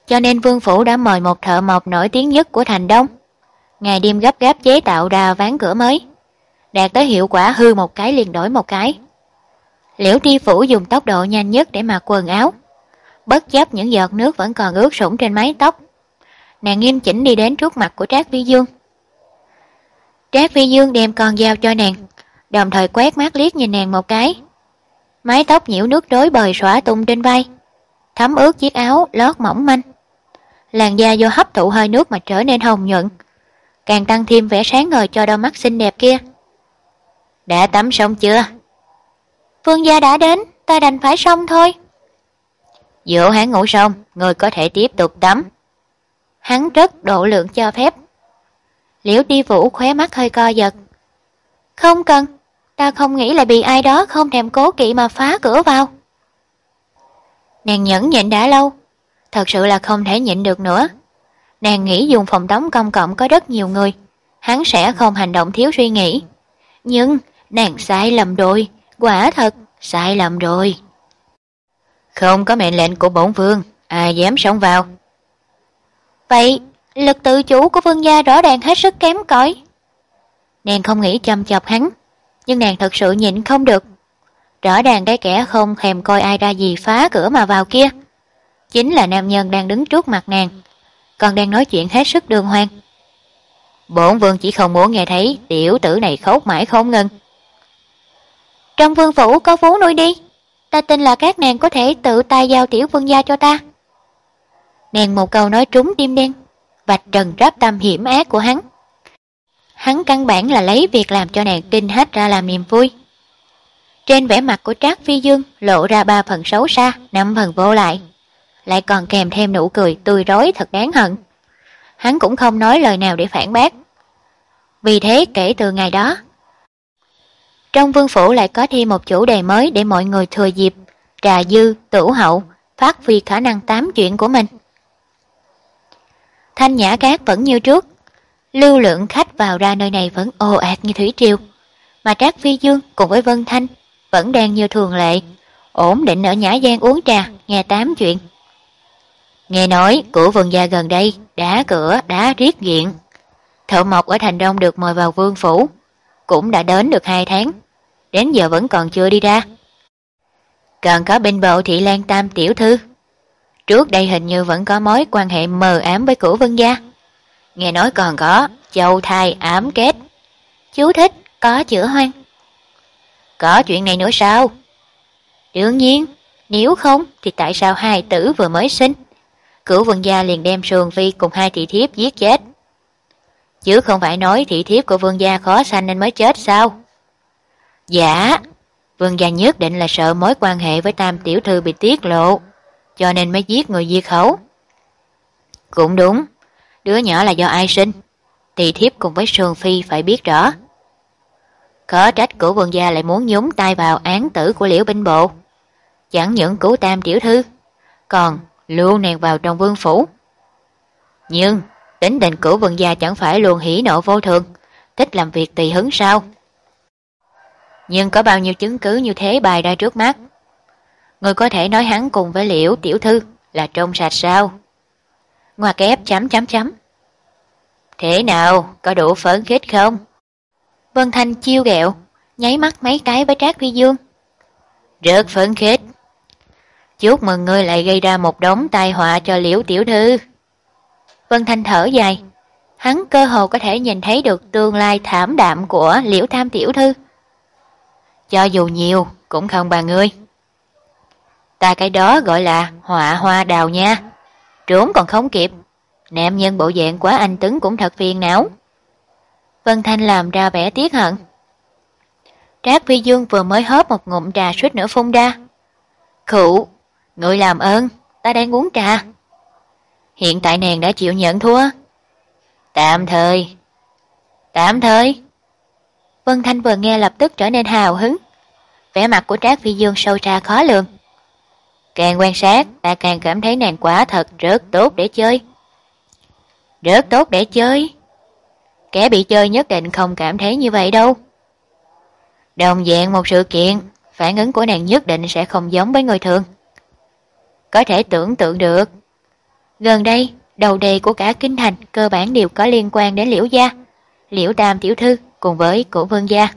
cho nên Vương phủ đã mời một thợ mộc nổi tiếng nhất của thành Đông, ngày đêm gấp gáp chế tạo ra ván cửa mới, đạt tới hiệu quả hư một cái liền đổi một cái. Liễu Tri Phủ dùng tốc độ nhanh nhất để mặc quần áo, bất chấp những giọt nước vẫn còn ướt sũng trên mái tóc. Nàng nghiêm chỉnh đi đến trước mặt của Trác Phi Dương. Trác Phi Dương đem con dao cho nàng, đồng thời quét mắt liếc nhìn nàng một cái. Mái tóc nhiễu nước rối bời xõa tung trên vai, thấm ướt chiếc áo lót mỏng manh. Làn da do hấp thụ hơi nước mà trở nên hồng nhuận, càng tăng thêm vẻ sáng ngời cho đôi mắt xinh đẹp kia. Đã tắm xong chưa? Vương gia đã đến, ta đành phải xong thôi. Dỗ hắn ngủ xong, người có thể tiếp tục tắm. Hắn rất độ lượng cho phép. Liễu Tri Phủ khóe mắt hơi co giật. Không cần, ta không nghĩ là bị ai đó không thèm cố kỵ mà phá cửa vào. Nàng nhẫn nhịn đã lâu, thật sự là không thể nhịn được nữa. Nàng nghĩ dùng phòng tắm công cộng có rất nhiều người, hắn sẽ không hành động thiếu suy nghĩ. Nhưng nàng sai lầm rồi, quả thật sai lầm rồi. Không có mệnh lệnh của bổn vương, ai dám xông vào. Vậy, lực tự chủ của vương gia rõ ràng hết sức kém cỏi. Nàng không nghĩ châm chọc hắn, nhưng nàng thật sự nhịn không được. Rõ ràng cái kẻ không thèm coi ai ra gì phá cửa mà vào kia chính là nam nhân đang đứng trước mặt nàng, còn đang nói chuyện hết sức đường hoàng. Bổn vương chỉ không muốn nghe thấy tiểu tử này khóc mãi không ngừng. Trong vương phủ có phú nuôi đi, ta tin là các nàng có thể tự tay giao tiểu vương gia cho ta. Nàng một câu nói trúng tim đen, vạch trần ráp tâm hiểm ác của hắn. Hắn căn bản là lấy việc làm cho nàng kinh hách ra làm niềm vui. Trên vẻ mặt của Trác Phi Dương lộ ra ba phần xấu xa, năm phần vô lại, lại còn kèm thêm nụ cười tươi rói thật đáng hận. Hắn cũng không nói lời nào để phản bác. Vì thế kể từ ngày đó, trong vương phủ lại có thêm một chủ đề mới để mọi người thừa dịp trà dư tửu hậu phát huy khả năng tám chuyện của mình. Thanh Nhã Cát vẫn như trước, lưu lượng khách vào ra nơi này vẫn ồ ạt như thủy triều, mà Trác Phi Dương cùng với Vân Thanh vẫn đang như thường lệ, ổn định ở nhã gian uống trà, nghe tám chuyện. Nghe nói của vương gia gần đây đá cửa đá riết diện, thợ mộc ở thành Đông được mời vào vương phủ, cũng đã đến được hai tháng, đến giờ vẫn còn chưa đi ra. Còn có bên bộ Thị Lan Tam tiểu thư, trước đây hình như vẫn có mối quan hệ mờ ám với cửu vương gia. Nghe nói còn có châu thai ám kết. Chú thích có chữa hoang. Có chuyện này nữa sao? Đương nhiên, nếu không thì tại sao hai tử vừa mới sinh, cửu vương gia liền đem Sườn Phi cùng hai thị thiếp giết chết? Chứ không phải nói thị thiếp của vương gia khó sanh nên mới chết sao? Dạ, vương gia nhất định là sợ mối quan hệ với Tam tiểu thư bị tiết lộ, cho nên mới giết người diệt khẩu. Cũng đúng, đứa nhỏ là do ai sinh, thị thiếp cùng với Sườn Phi phải biết rõ. Khó trách của vương gia lại muốn nhúng tay vào án tử của Liễu binh bộ, chẳng những cứu Tam tiểu thư, còn lưu nàng vào trong vương phủ. Nhưng tính tình của vương gia chẳng phải luôn hỉ nộ vô thường, thích làm việc tùy hứng sao? Nhưng có bao nhiêu chứng cứ như thế bày ra trước mắt, người có thể nói hắn cùng với Liễu tiểu thư là trong sạch sao? Ngoặc kép chấm chấm chấm. Thế nào, có đủ phấn khích không? Vân Thanh chiêu ghẹo, nháy mắt mấy cái với Trác Phi Dương. Rất phấn khích. Chúc mừng ngươi lại gây ra một đống tai họa cho Liễu tiểu thư. Vân Thanh thở dài, hắn cơ hồ có thể nhìn thấy được tương lai thảm đạm của Liễu Tam tiểu thư. Cho dù nhiều cũng không bằng ngươi. Ta cái đó gọi là họa hoa đào nha, trốn còn không kịp. Nam nhân bộ dạng quá anh tuấn cũng thật phiền não. Vân Thanh làm ra vẻ tiếc hận. Trác Phi Dương vừa mới hớp một ngụm trà suýt nữa phun ra. Khụ, ngươi làm ơn, ta đang uống trà. Hiện tại nàng đã chịu nhận thua. Tạm thời. Tạm thời. Vân Thanh vừa nghe lập tức trở nên hào hứng. Vẻ mặt của Trác Phi Dương sâu xa khó lường. Càng quan sát, ta càng cảm thấy nàng quả thật rất tốt để chơi. Rất tốt để chơi. Kẻ bị chơi nhất định không cảm thấy như vậy đâu. Đồng dạng một sự kiện, phản ứng của nàng nhất định sẽ không giống với người thường. Có thể tưởng tượng được. Gần đây, đầu đề của cả kinh thành cơ bản đều có liên quan đến Liễu gia, Liễu Tam tiểu thư cùng với Cửu Vương gia.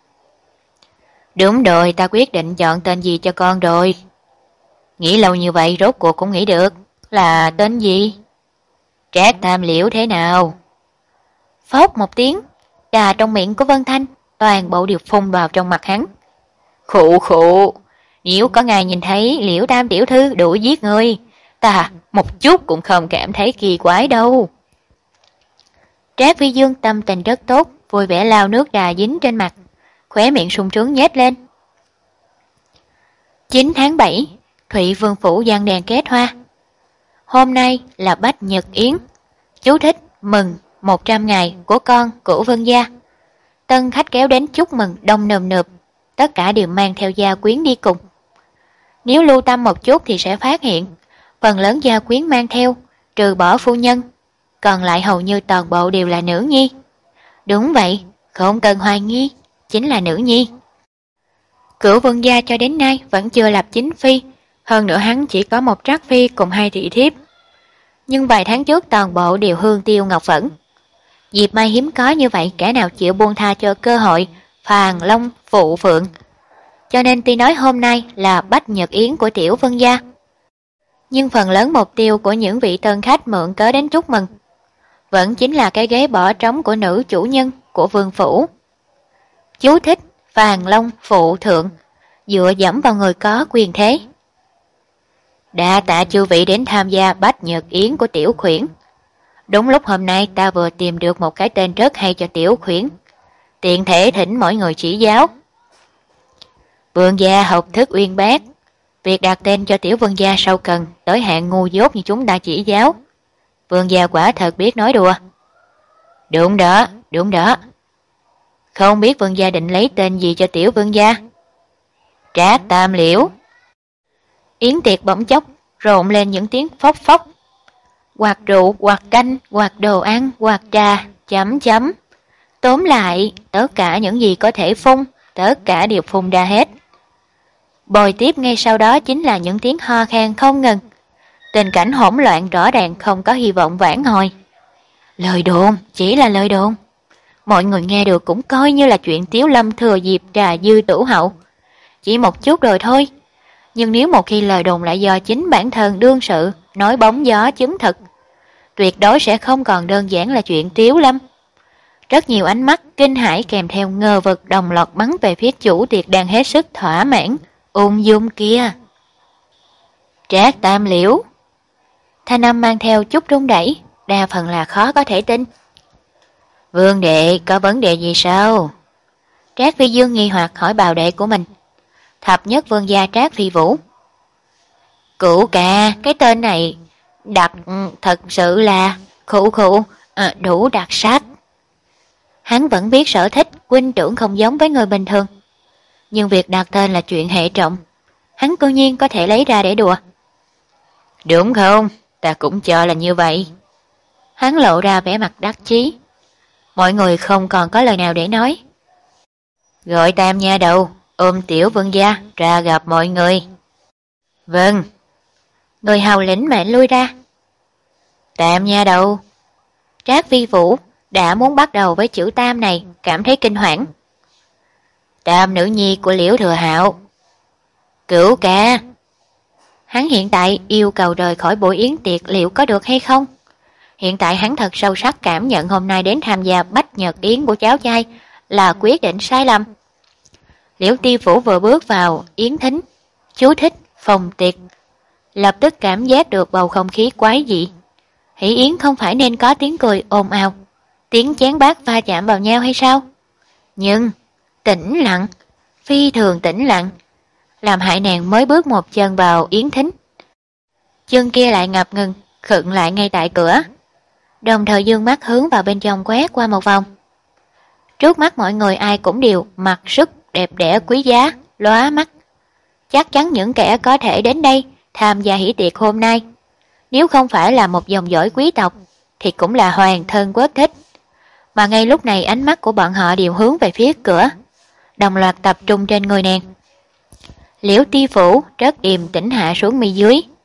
Đúng rồi, ta quyết định chọn tên gì cho con rồi. Nghĩ lâu như vậy rốt cuộc cũng nghĩ được. Là tên gì? Trác Tam Liễu thế nào? Phốc một tiếng, trà trong miệng của Vân Thanh toàn bộ đều phun vào trong mặt hắn. Khụ khụ, nếu có ngài nhìn thấy Liễu Tam tiểu thư đuổi giết người, ta một chút cũng không cảm thấy kỳ quái đâu. Trác Phi Dương tâm tình rất tốt, vui vẻ lau nước trà dính trên mặt, khóe miệng sung trướng nhếch lên. chín tháng bảy, Thụy Vương phủ giăng đèn kết hoa. Hôm nay là Bách Nhật Yến, chú thích mừng một trăm ngày của con Cửu Vương gia. Tân khách kéo đến chúc mừng đông nườm nượp, tất cả đều mang theo gia quyến đi cùng. Nếu lưu tâm một chút thì sẽ phát hiện, phần lớn gia quyến mang theo, trừ bỏ phu nhân, còn lại hầu như toàn bộ đều là nữ nhi. Đúng vậy, không cần hoài nghi, chính là nữ nhi. Cửu Vương gia cho đến nay vẫn chưa lập chính phi, hơn nữa hắn chỉ có một trác phi cùng hai thị thiếp. Nhưng vài tháng trước toàn bộ đều hương tiêu ngọc vẫn. Dịp may hiếm có như vậy, kẻ nào chịu buông tha cho cơ hội phàn long phụ phượng. Cho nên tuy nói hôm nay là Bách Nhật Yến của Tiểu Vương gia, nhưng phần lớn mục tiêu của những vị tân khách mượn cớ đến chúc mừng vẫn chính là cái ghế bỏ trống của nữ chủ nhân của vương phủ. Chú thích phàn long phụ thượng, dựa dẫm vào người có quyền thế. Đa tạ chư vị đến tham gia Bách Nhật Yến của Tiểu Khuyển. Đúng lúc hôm nay ta vừa tìm được một cái tên rất hay cho Tiểu Khuyển, tiện thể thỉnh mọi người chỉ giáo. Vương gia học thức uyên bác, việc đặt tên cho Tiểu Vương gia sau cần tới hạn ngu dốt như chúng ta chỉ giáo. Vương gia quả thật biết nói đùa. Đúng đó, đúng đó. Không biết Vương gia định lấy tên gì cho Tiểu Vương gia? Trác Tam Liễu. Yến tiệc bỗng chốc rộn lên những tiếng phốc phốc. Hoặc rượu, hoặc canh, hoặc đồ ăn, hoặc trà, chấm chấm. Tóm lại, tất cả những gì có thể phun, tất cả đều phun ra hết. Bồi tiếp ngay sau đó chính là những tiếng ho khan không ngừng. Tình cảnh hỗn loạn rõ ràng không có hy vọng vãn hồi. Lời đồn, chỉ là lời đồn. Mọi người nghe được cũng coi như là chuyện Tiếu Lâm thừa dịp trà dư tửu hậu. Chỉ một chút rồi thôi. Nhưng nếu một khi lời đồn lại do chính bản thân đương sự nói bóng gió chứng thực, tuyệt đối sẽ không còn đơn giản là chuyện Tiếu Lâm. Rất nhiều ánh mắt kinh hãi kèm theo ngờ vực đồng loạt bắn về phía chủ tiệc đang hết sức thỏa mãn, ung dung kia. Trác Tam Liễu. Thanh âm mang theo chút rung đẩy, đa phần là khó có thể tin. Vương đệ, có vấn đề gì sao? Trác Phi Dương nghi hoặc hỏi bào đệ của mình. Thập nhất vương gia Trác Phi Vũ. Cụ ca, cái tên này đặt thật sự là khụ khụ, à, đủ đặc sắc. Hắn vẫn biết sở thích huynh trưởng không giống với người bình thường, nhưng việc đặt tên là chuyện hệ trọng, hắn cư nhiên có thể lấy ra để đùa. Đúng không? Ta cũng cho là như vậy. Hắn lộ ra vẻ mặt đắc chí. Mọi người không còn có lời nào để nói. Gọi Tam nha đầu, ôm Tiểu Vương gia ra gặp mọi người. Vâng. Người hầu lĩnh mệnh lui ra. Tam nha đầu. Trác Phi Vũ đã muốn bắt đầu với chữ Tam này, cảm thấy kinh hoảng. Tam nữ nhi của Liễu Thừa Hạo. Cửu ca. Hắn hiện tại yêu cầu rời khỏi buổi yến tiệc liệu có được hay không? Hiện tại hắn thật sâu sắc cảm nhận hôm nay đến tham gia Bách Nhật Yến của cháu trai là quyết định sai lầm. Liễu Ti Phủ vừa bước vào yến thính, chú thích phòng tiệc, lập tức cảm giác được bầu không khí quái dị. Hỷ yến không phải nên có tiếng cười ồn ào, tiếng chén bát va chạm vào nhau hay sao? Nhưng tĩnh lặng, phi thường tĩnh lặng, làm hại nàng mới bước một chân vào yến thính. Chân kia lại ngập ngừng, khựng lại ngay tại cửa, đồng thời dương mắt hướng vào bên trong quét qua một vòng. Trước mắt mọi người ai cũng đều mặc sức đẹp đẽ quý giá, lóa mắt. Chắc chắn những kẻ có thể đến đây tham gia hỷ tiệc hôm nay, nếu không phải là một dòng dõi quý tộc, thì cũng là hoàng thân quốc thích. Mà ngay lúc này ánh mắt của bọn họ đều hướng về phía cửa, đồng loạt tập trung trên người nàng. Liễu Ti Phủ rất điềm tĩnh hạ xuống mi dưới,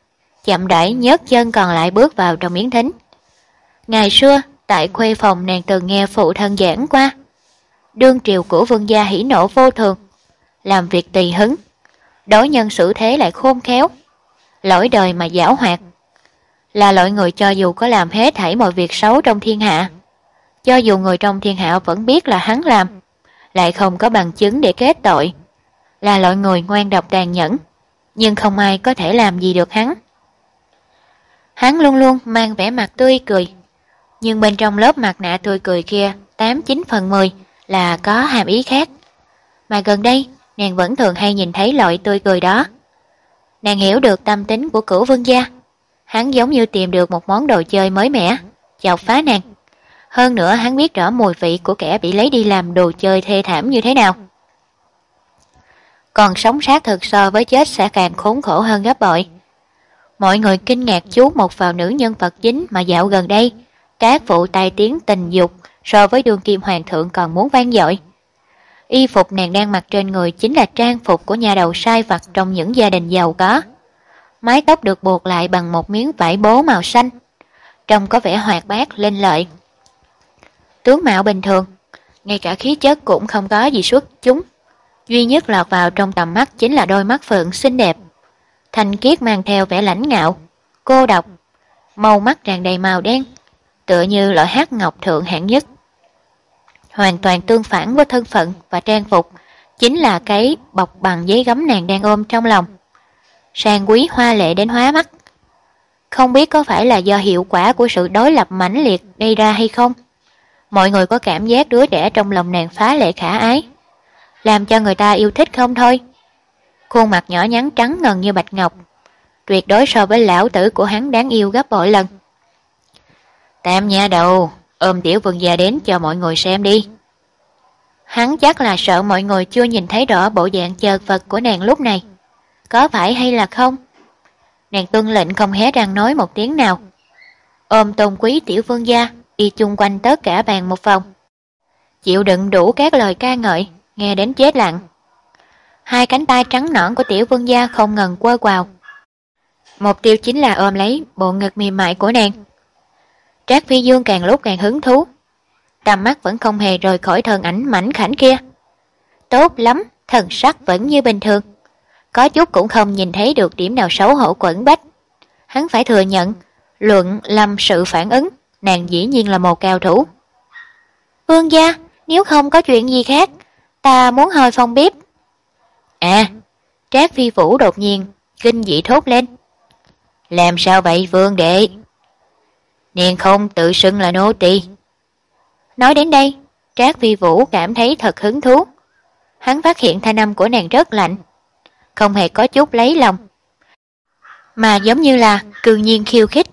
chậm rãi nhấc chân còn lại bước vào trong miếng thính. Ngày xưa, tại khuê phòng nàng từng nghe phụ thân giảng qua. Đương triều của vương gia hỉ nộ vô thường, làm việc tùy hứng, đối nhân xử thế lại khôn khéo, lỗi đời mà giảo hoạt. Là loại người cho dù có làm hết thảy mọi việc xấu trong thiên hạ, cho dù người trong thiên hạ vẫn biết là hắn làm, lại không có bằng chứng để kết tội. Là loại người ngoan độc tàn nhẫn, nhưng không ai có thể làm gì được hắn. Hắn luôn luôn mang vẻ mặt tươi cười, nhưng bên trong lớp mặt nạ tươi cười kia tám chín phần mười là có hàm ý khác. Mà gần đây, nàng vẫn thường hay nhìn thấy loại tươi cười đó. Nàng hiểu được tâm tính của Cửu vương gia. Hắn giống như tìm được một món đồ chơi mới mẻ, chọc phá nàng. Hơn nữa hắn biết rõ mùi vị của kẻ bị lấy đi làm đồ chơi thê thảm như thế nào. Còn sống sát thực so với chết sẽ càng khốn khổ hơn gấp bội. Mọi người kinh ngạc chú mục vào nữ nhân vật chính mà dạo gần đây, các vụ tai tiếng tình dục so với đương kim hoàng thượng còn muốn vang dội. Y phục nàng đang mặc trên người chính là trang phục của nhà đầu sai vặt trong những gia đình giàu có. Mái tóc được buộc lại bằng một miếng vải bố màu xanh, trông có vẻ hoạt bát lên lợi. Tướng mạo bình thường, ngay cả khí chất cũng không có gì xuất chúng. Duy nhất lọt vào trong tầm mắt chính là đôi mắt phượng xinh đẹp. Thanh khiết mang theo vẻ lãnh ngạo, cô độc, màu mắt tràn đầy màu đen, tựa như loại hắc ngọc thượng hạng nhất. Hoàn toàn tương phản với thân phận và trang phục, chính là cái bọc bằng giấy gấm nàng đang ôm trong lòng. Sang quý hoa lệ đến hóa mắt. Không biết có phải là do hiệu quả của sự đối lập mãnh liệt gây ra hay không? Mọi người có cảm giác đứa trẻ trong lòng nàng phá lệ khả ái, làm cho người ta yêu thích không thôi. Khuôn mặt nhỏ nhắn trắng ngần như bạch ngọc, tuyệt đối so với lão tử của hắn đáng yêu gấp bội lần. Tam nha đầu, ôm tiểu vương gia đến cho mọi người xem đi. Hắn chắc là sợ mọi người chưa nhìn thấy rõ bộ dạng chật vật của nàng lúc này. Có phải hay là không? Nàng tuân lệnh không hé răng nói một tiếng nào. Ôm tôn quý tiểu vương gia, đi chung quanh tất cả bàn một vòng. Chịu đựng đủ các lời ca ngợi, nghe đến chết lặng. Hai cánh tay trắng nõn của tiểu vương gia không ngừng quơ quào. Mục tiêu chính là ôm lấy bộ ngực mềm mại của nàng. Trác Phi Dương càng lúc càng hứng thú, tầm mắt vẫn không hề rời khỏi thân ảnh mảnh khảnh kia. Tốt lắm, thần sắc vẫn như bình thường, có chút cũng không nhìn thấy được điểm nào xấu hổ quẩn bách. Hắn phải thừa nhận, luận lâm sự phản ứng, nàng dĩ nhiên là một cao thủ. Vương gia, nếu không có chuyện gì khác, ta muốn hồi phòng bếp. À, Trác Phi Vũ đột nhiên kinh dị thốt lên. Làm sao vậy vương đệ? Nàng không tự xưng là nô tỳ. Nói đến đây, Trác Phi Vũ cảm thấy thật hứng thú. Hắn phát hiện thanh âm của nàng rất lạnh, không hề có chút lấy lòng, mà giống như là cư nhiên khiêu khích.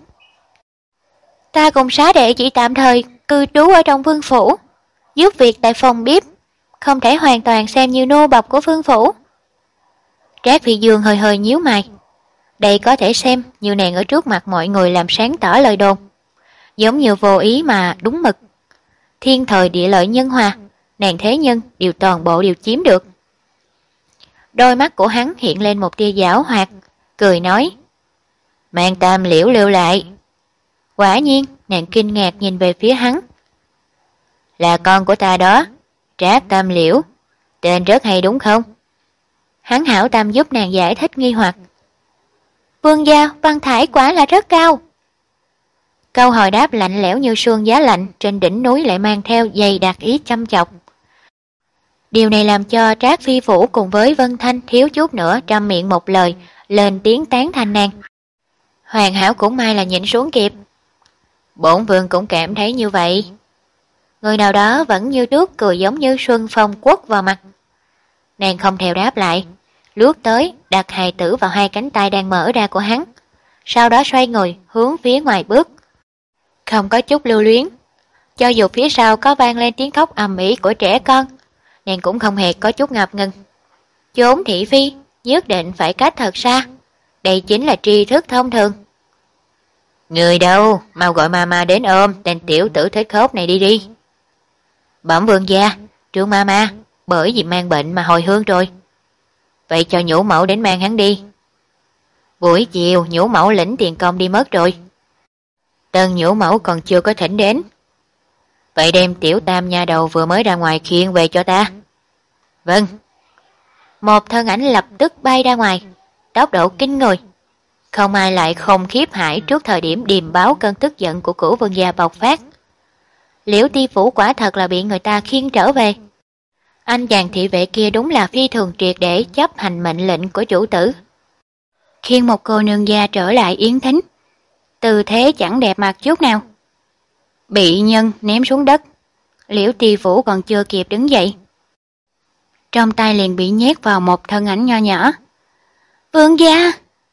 Ta cùng xá đệ chỉ tạm thời cư trú ở trong vương phủ, giúp việc tại phòng bếp, không thể hoàn toàn xem như nô bộc của vương phủ. Trác Phi Dương hơi hơi nhíu mày. Đây có thể xem như nàng ở trước mặt mọi người làm sáng tỏ lời đồn, giống như vô ý mà đúng mực. Thiên thời địa lợi nhân hòa, nàng thế nhân đều toàn bộ đều chiếm được. Đôi mắt của hắn hiện lên một tia giảo hoạt, cười nói. Mang tam liễu lưu lại. Quả nhiên, nàng kinh ngạc nhìn về phía hắn. Là con của ta đó, Trác Tam Liễu, tên rất hay đúng không? Hắn hảo tâm giúp nàng giải thích nghi hoặc. Vương gia, văn thải quả là rất cao. Câu hồi đáp lạnh lẽo như sương giá lạnh trên đỉnh núi lại mang theo dày đặc ý chăm chọc. Điều này làm cho Trác Phi Vũ cùng với Vân Thanh thiếu chút nữa trăm miệng một lời lên tiếng tán thành nàng. Hoàn Hảo cũng may là nhịn xuống kịp. Bổn vương cũng cảm thấy như vậy. Người nào đó vẫn như trước cười giống như xuân phong quất vào mặt. Nàng không thèm đáp lại, lướt tới đặt hài tử vào hai cánh tay đang mở ra của hắn, sau đó xoay người hướng phía ngoài bước. Không có chút lưu luyến, cho dù phía sau có vang lên tiếng khóc ầm ĩ của trẻ con, nàng cũng không hề có chút ngập ngừng. Chốn thị phi nhất định phải cách thật xa, đây chính là tri thức thông thường. Người đâu, mau gọi mama đến ôm tên tiểu tử thích khóc này đi đi. Bẩm vương gia, trương mama bởi vì mang bệnh mà hồi hương rồi. Vậy cho nhũ mẫu đến mang hắn đi. Buổi chiều nhũ mẫu lĩnh tiền công đi mất rồi. Tân nhũ mẫu còn chưa có thỉnh đến. Vậy đem tiểu tam nha đầu vừa mới ra ngoài khiêng về cho ta. Vâng. Một thân ảnh lập tức bay ra ngoài, tốc độ kinh người. Không ai lại không khiếp hải trước thời điểm điềm báo cơn tức giận của Cửu Vương gia bộc phát. Liễu Ti Phủ quả thật là bị người ta khiêng trở về. Anh chàng thị vệ kia đúng là phi thường triệt để chấp hành mệnh lệnh của chủ tử. Khiêng một cô nương gia trở lại yến thính, tư thế chẳng đẹp mặt chút nào. Bị nhân ném xuống đất, Liễu Ti Phủ còn chưa kịp đứng dậy, trong tay liền bị nhét vào một thân ảnh nho nhỏ. Vương gia!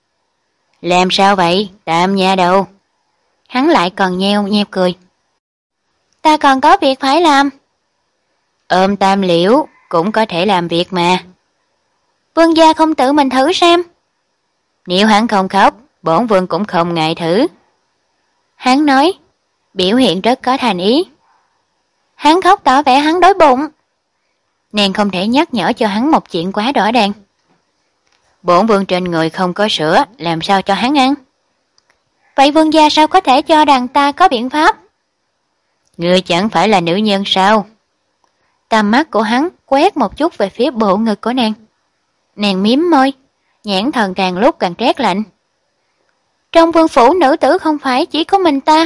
Làm sao vậy, Tam nha đầu? Hắn lại còn nheo nheo cười. Ta còn có việc phải làm. Ôm Tam Liễu cũng có thể làm việc mà. Vương gia không tự mình thử xem. Nếu hắn không khóc, bổn vương cũng không ngại thử. Hắn nói, biểu hiện rất có thành ý. Hắn khóc tỏ vẻ hắn đói bụng. Nàng không thể nhắc nhở cho hắn một chuyện quá rõ ràng. Bổn vương trên người không có sữa, làm sao cho hắn ăn? Vậy vương gia sao có thể cho rằng ta có biện pháp? Ngươi chẳng phải là nữ nhân sao? Tầm mắt của hắn quét một chút về phía bộ ngực của nàng. Nàng mím môi, nhãn thần càng lúc càng rét lạnh. Trong vương phủ nữ tử không phải chỉ có mình ta.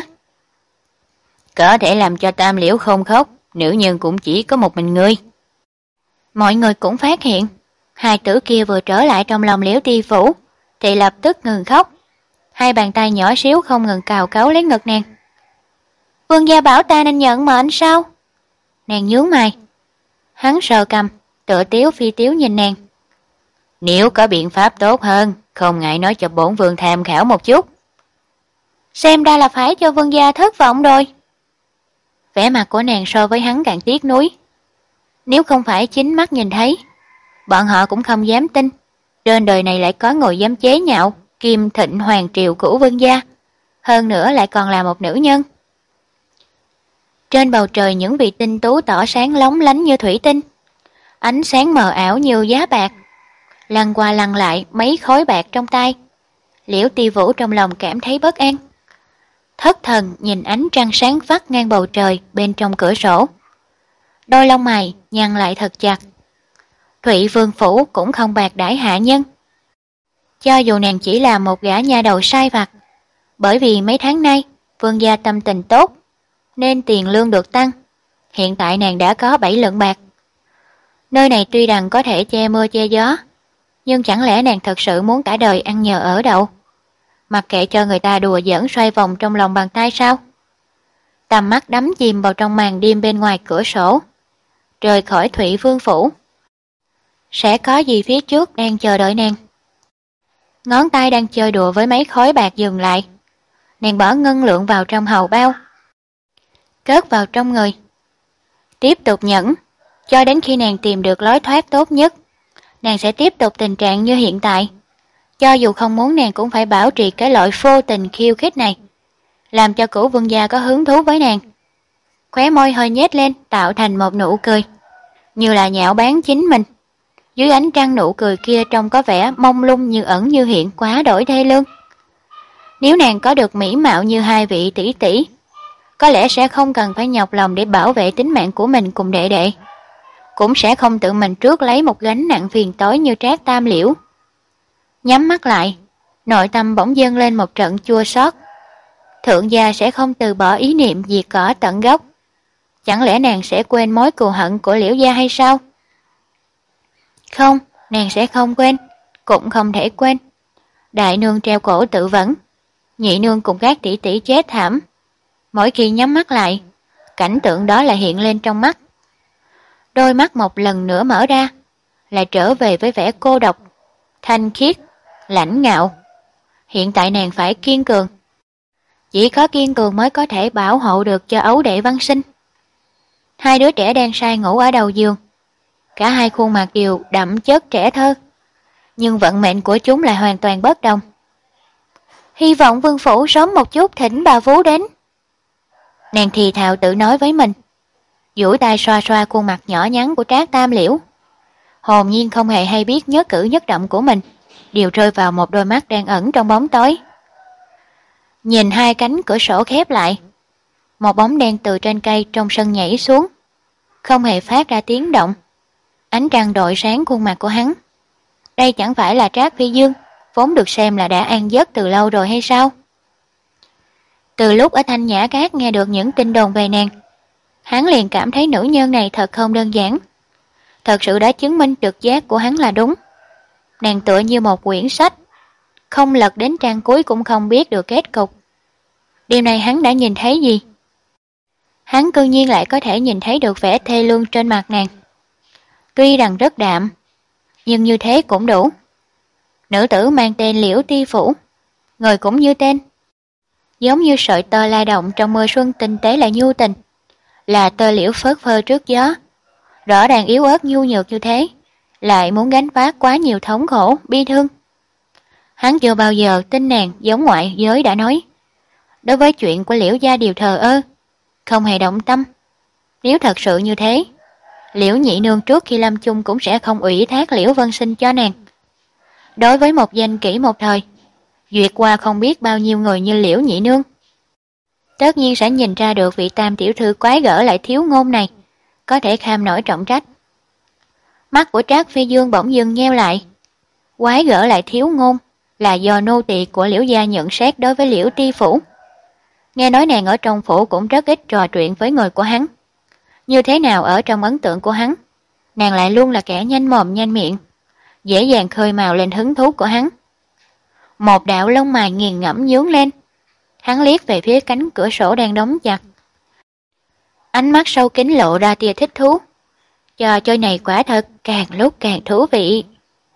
Có thể làm cho Tam Liễu không khóc, nữ nhân cũng chỉ có một mình ngươi. Mọi người cũng phát hiện, hai tử kia vừa trở lại trong lòng Liễu Ti Phủ, thì lập tức ngừng khóc. Hai bàn tay nhỏ xíu không ngừng cào cấu lấy ngực nàng. Vương gia bảo ta nên nhận mệnh sao? Nàng nhướng mày. Hắn sờ cằm, tựa tiếu phi tiếu nhìn nàng. Nếu có biện pháp tốt hơn, không ngại nói cho bổn vương tham khảo một chút. Xem ra là phải cho vương gia thất vọng rồi. Vẻ mặt của nàng so với hắn càng tiếc nuối. Nếu không phải chính mắt nhìn thấy, bọn họ cũng không dám tin trên đời này lại có người dám chế nhạo Kim Thịnh Hoàng Triều Cửu Vương gia, hơn nữa lại còn là một nữ nhân. Trên bầu trời những vì tinh tú tỏ sáng lóng lánh như thủy tinh, ánh sáng mờ ảo như giá bạc, lăn qua lăn lại mấy khối bạc trong tay. Liễu Ti Vũ trong lòng cảm thấy bất an, thất thần nhìn ánh trăng sáng vắt ngang bầu trời bên trong cửa sổ. Đôi lông mày nhăn lại thật chặt. Thụy Vương phủ cũng không bạc đãi hạ nhân. Cho dù nàng chỉ là một gã nha đầu sai vặt, bởi vì mấy tháng nay vương gia tâm tình tốt nên tiền lương được tăng. Hiện tại nàng đã có bảy lượng bạc. Nơi này tuy rằng có thể che mưa che gió, nhưng chẳng lẽ nàng thật sự muốn cả đời ăn nhờ ở đậu, mặc kệ cho người ta đùa giỡn xoay vòng trong lòng bàn tay sao? Tầm mắt đắm chìm vào trong màn đêm bên ngoài cửa sổ, rời khỏi Thụy Vương phủ. Sẽ có gì phía trước đang chờ đợi nàng? Ngón tay đang chơi đùa với mấy khối bạc dừng lại. Nàng bỏ ngân lượng vào trong hầu bao, cất vào trong người, tiếp tục nhẫn cho đến khi nàng tìm được lối thoát tốt nhất. Nàng sẽ tiếp tục tình trạng như hiện tại. Cho dù không muốn, nàng cũng phải bảo trì cái loại vô tình khiêu khích này, làm cho Cửu Vương gia có hứng thú với nàng. Khóe môi hơi nhếch lên tạo thành một nụ cười, như là nhạo báng chính mình. Dưới ánh trăng nụ cười kia trông có vẻ mông lung như ẩn như hiện, quá đổi thê lương. Nếu nàng có được mỹ mạo như hai vị tỷ tỷ, có lẽ sẽ không cần phải nhọc lòng để bảo vệ tính mạng của mình cùng đệ đệ, cũng sẽ không tự mình trước lấy một gánh nặng phiền toái như Trác Tam Liễu. Nhắm mắt lại, nội tâm bỗng dâng lên một trận chua xót. Thượng gia sẽ không từ bỏ ý niệm diệt cỏ tận gốc. Chẳng lẽ nàng sẽ quên mối cừu hận của Liễu gia hay sao? Không, nàng sẽ không quên, cũng không thể quên. Đại nương treo cổ tự vẫn, nhị nương cùng các tỷ tỷ chết thảm. Mỗi khi nhắm mắt lại, cảnh tượng đó lại hiện lên trong mắt. Đôi mắt một lần nữa mở ra, lại trở về với vẻ cô độc, thanh khiết, lãnh ngạo. Hiện tại nàng phải kiên cường. Chỉ có kiên cường mới có thể bảo hộ được cho ấu đệ Văn Sinh. Hai đứa trẻ đang say ngủ ở đầu giường. Cả hai khuôn mặt đều đậm chất trẻ thơ, nhưng vận mệnh của chúng lại hoàn toàn bất đồng. Hy vọng vương phủ sớm một chút thỉnh bà vú đến. Nàng thì thào tự nói với mình, duỗi tay xoa xoa khuôn mặt nhỏ nhắn của Trác Tam Liễu, hồn nhiên không hề hay biết nhớ cử nhất động của mình. đều rơi vào một đôi mắt đang ẩn trong bóng tối. Nhìn hai cánh cửa sổ khép lại, một bóng đen từ trên cây trong sân nhảy xuống, không hề phát ra tiếng động. Ánh trăng rọi sáng khuôn mặt của hắn. Đây chẳng phải là Trác Phi Dương, vốn được xem là đã an giấc từ lâu rồi hay sao? Từ lúc ở Thanh Nhã Cát nghe được những tin đồn về nàng, hắn liền cảm thấy nữ nhân này thật không đơn giản. Thật sự đã chứng minh trực giác của hắn là đúng. Nàng tựa như một quyển sách, không lật đến trang cuối cũng không biết được kết cục. Điều này hắn đã nhìn thấy gì? Hắn cư nhiên lại có thể nhìn thấy được vẻ thê lương trên mặt nàng. Tuy rằng rất đạm, nhưng như thế cũng đủ. Nữ tử mang tên Liễu Ti Phủ, người cũng như tên, giống như sợi tơ lai động trong mưa xuân tinh tế lại nhu tình, là tơ liễu phớt phơ trước gió. Rõ ràng yếu ớt nhu nhược như thế, lại muốn gánh vác quá nhiều thống khổ, bi thương. Hắn chưa bao giờ tin nàng giống ngoại giới đã nói. Đối với chuyện của Liễu gia đều thờ ơ, không hề động tâm. Nếu thật sự như thế, Liễu nhị nương trước khi lâm chung cũng sẽ không ủy thác Liễu Vân Sinh cho nàng. Đối với một danh kỹ một thời, duyệt qua không biết bao nhiêu người như Liễu nhị nương, tất nhiên sẽ nhìn ra được vị tam tiểu thư quái gở lại thiếu ngôn này có thể kham nổi trọng trách. Mắt của Trác Phi Dương bỗng dưng nheo lại. Quái gở lại thiếu ngôn là do nô tỳ của Liễu gia nhận xét đối với Liễu Ti Phủ. Nghe nói nàng ở trong phủ cũng rất ít trò chuyện với người của hắn. Như thế nào ở trong ấn tượng của hắn, nàng lại luôn là kẻ nhanh mồm nhanh miệng, dễ dàng khơi mào lên hứng thú của hắn. Một đạo lông mày nghiền ngẫm nhướng lên. Hắn liếc về phía cánh cửa sổ đang đóng chặt. Ánh mắt sâu kín lộ ra tia thích thú. Trò chơi này quả thật càng lúc càng thú vị.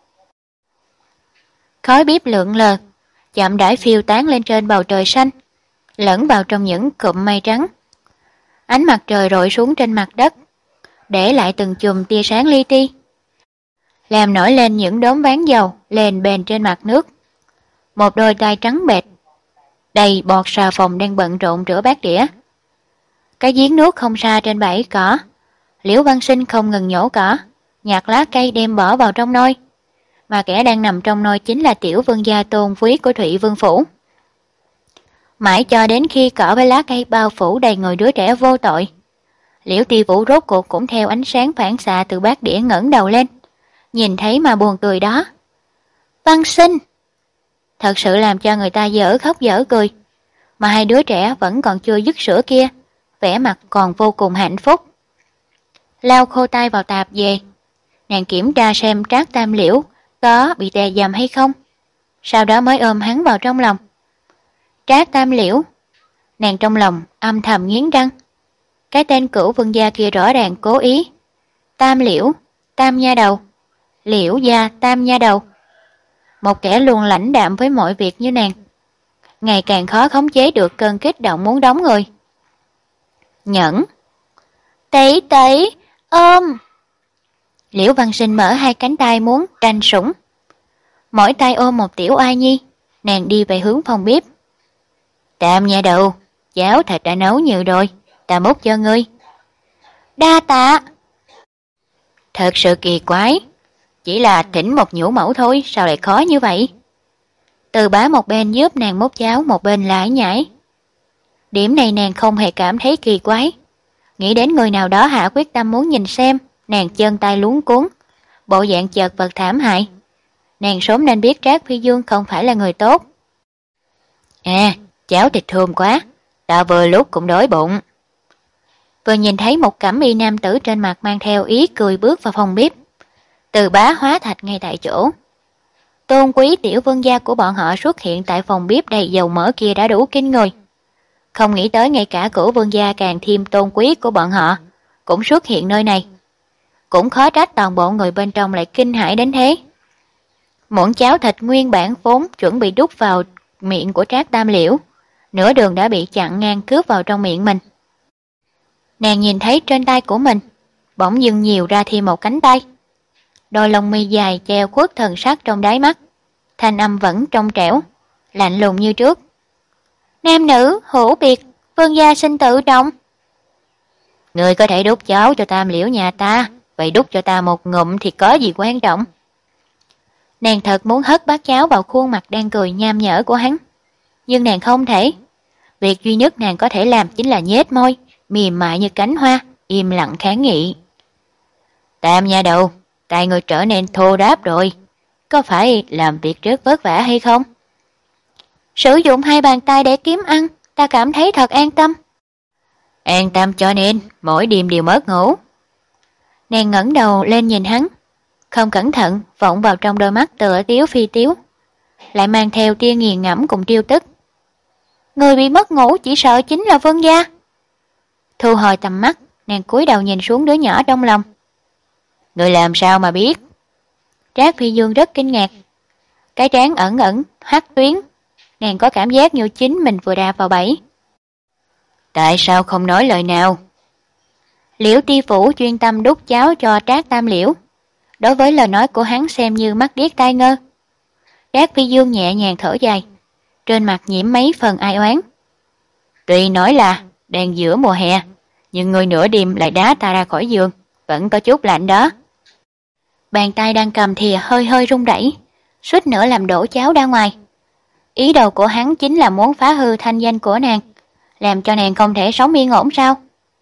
Khói bếp lượn lờ, chậm rãi phiêu tán lên trên bầu trời xanh, lẫn vào trong những cụm mây trắng. Ánh mặt trời rọi xuống trên mặt đất, để lại từng chùm tia sáng li ti, làm nổi lên những đốm ván dầu lên bền trên mặt nước. Một đôi tay trắng bệch, đầy bọt xà phòng đang bận rộn rửa bát đĩa. Cái giếng nước không xa trên bãi cỏ, Liễu Văn Sinh không ngừng nhổ cỏ, nhặt lá cây đem bỏ vào trong nôi, mà kẻ đang nằm trong nôi chính là tiểu vương gia tôn quý của Thụy Vương Phủ. Mãi cho đến khi cỏ với lá cây bao phủ đầy người đứa trẻ vô tội, Liễu Ti Vũ rốt cuộc cũng theo ánh sáng phản xạ từ bát đĩa ngẩng đầu lên, nhìn thấy mà buồn cười đó. Văn Sinh! Thật sự làm cho người ta dở khóc dở cười, mà hai đứa trẻ vẫn còn chưa dứt sữa kia, vẻ mặt còn vô cùng hạnh phúc. Lau khô tay vào tạp về, nàng kiểm tra xem Trác Tam Liễu có bị tè dầm hay không, sau đó mới ôm hắn vào trong lòng. Trác Tam Liễu, nàng trong lòng âm thầm nghiến răng. Cái tên cửu vương gia kia rõ ràng cố ý. Tam Liễu, Tam nha đầu, Liễu gia Tam nha đầu. Một kẻ luôn lãnh đạm với mọi việc như nàng, ngày càng khó khống chế được cơn kích động muốn đóng người. Nhẫn! Tỷ tỷ, ôm! Liễu Văn Sinh mở hai cánh tay muốn tranh sủng. Mỗi tay ôm một tiểu oai nhi, nàng đi về hướng phòng bếp. Tam nha đầu, cháo thịt đã nấu nhiều rồi, ta múc cho ngươi. Đa tạ! Thật sự kỳ quái, chỉ là thỉnh một nhũ mẫu thôi, sao lại khó như vậy? Từ Bá một bên giúp nàng múc cháo, một bên lải nhải. Điểm này nàng không hề cảm thấy kỳ quái. Nghĩ đến người nào đó hạ quyết tâm muốn nhìn xem, nàng chân tay luống cuống, bộ dạng chật vật thảm hại. Nàng sớm nên biết Trác Phi Dương không phải là người tốt. À, cháo thịt thơm quá, ta vừa lúc cũng đói bụng. Vừa nhìn thấy một cẩm y nam tử trên mặt mang theo ý cười bước vào phòng bếp. Từ Bá hóa thạch ngay tại chỗ. Tôn quý tiểu vương gia của bọn họ xuất hiện tại phòng bếp đầy dầu mỡ kia đã đủ kinh người. Không nghĩ tới ngay cả cửu vương gia càng thêm tôn quý của bọn họ cũng xuất hiện nơi này. Cũng khó trách toàn bộ người bên trong lại kinh hãi đến thế. Muỗng cháo thịt nguyên bản vốn chuẩn bị đút vào miệng của Trác Tam Liễu, nửa đường đã bị chặn ngang cướp vào trong miệng mình. Nàng nhìn thấy trên tay của mình bỗng dưng nhiều ra thêm một cánh tay. Đôi lông mi dài treo khuất thần sắc trong đáy mắt, thanh âm vẫn trong trẻo, lạnh lùng như trước. Nam nữ hữu biệt, vương gia sinh tự trọng. Người có thể đút cháo cho Tam Liễu nhà ta, vậy đút cho ta một ngụm thì có gì quan trọng. Nàng thật muốn hất bát cháo vào khuôn mặt đang cười nham nhở của hắn. Nhưng nàng không thể. Việc duy nhất nàng có thể làm chính là nhếch môi, mềm mại như cánh hoa, im lặng kháng nghị. Tam nha đầu, tay người trở nên thô ráp rồi. Có phải làm việc rất vất vả hay không? Sử dụng hai bàn tay để kiếm ăn, ta cảm thấy thật an tâm. An tâm cho nên mỗi đêm đều mất ngủ. Nàng ngẩng đầu lên nhìn hắn, không cẩn thận vọng vào trong đôi mắt tựa tiếu phi tiếu, lại mang theo tia nghiền ngẫm cùng trêu tức. Người bị mất ngủ chỉ sợ chính là Vương gia. Thu hồi tầm mắt, nàng cúi đầu nhìn xuống đứa nhỏ trong lòng. Người làm sao mà biết? Trác Phi Dương rất kinh ngạc. Cái trán ẩn ẩn hắt tuyến, nàng có cảm giác như chính mình vừa đạp vào bẫy. Tại sao không nói lời nào? Liễu Ti Phủ chuyên tâm đút cháo cho Trác Tam Liễu. Đối với lời nói của hắn xem như mắt điếc tai ngơ. Trác Phi Dương nhẹ nhàng thở dài, trên mặt nhiễm mấy phần ai oán. Tuy nói là đang giữa mùa hè, nhưng người nửa đêm lại đá ta ra khỏi giường, vẫn có chút lạnh đó. Bàn tay đang cầm thìa hơi hơi rung rẩy, suýt nữa làm đổ cháo ra ngoài. Ý đồ của hắn chính là muốn phá hư thanh danh của nàng, làm cho nàng không thể sống yên ổn sao?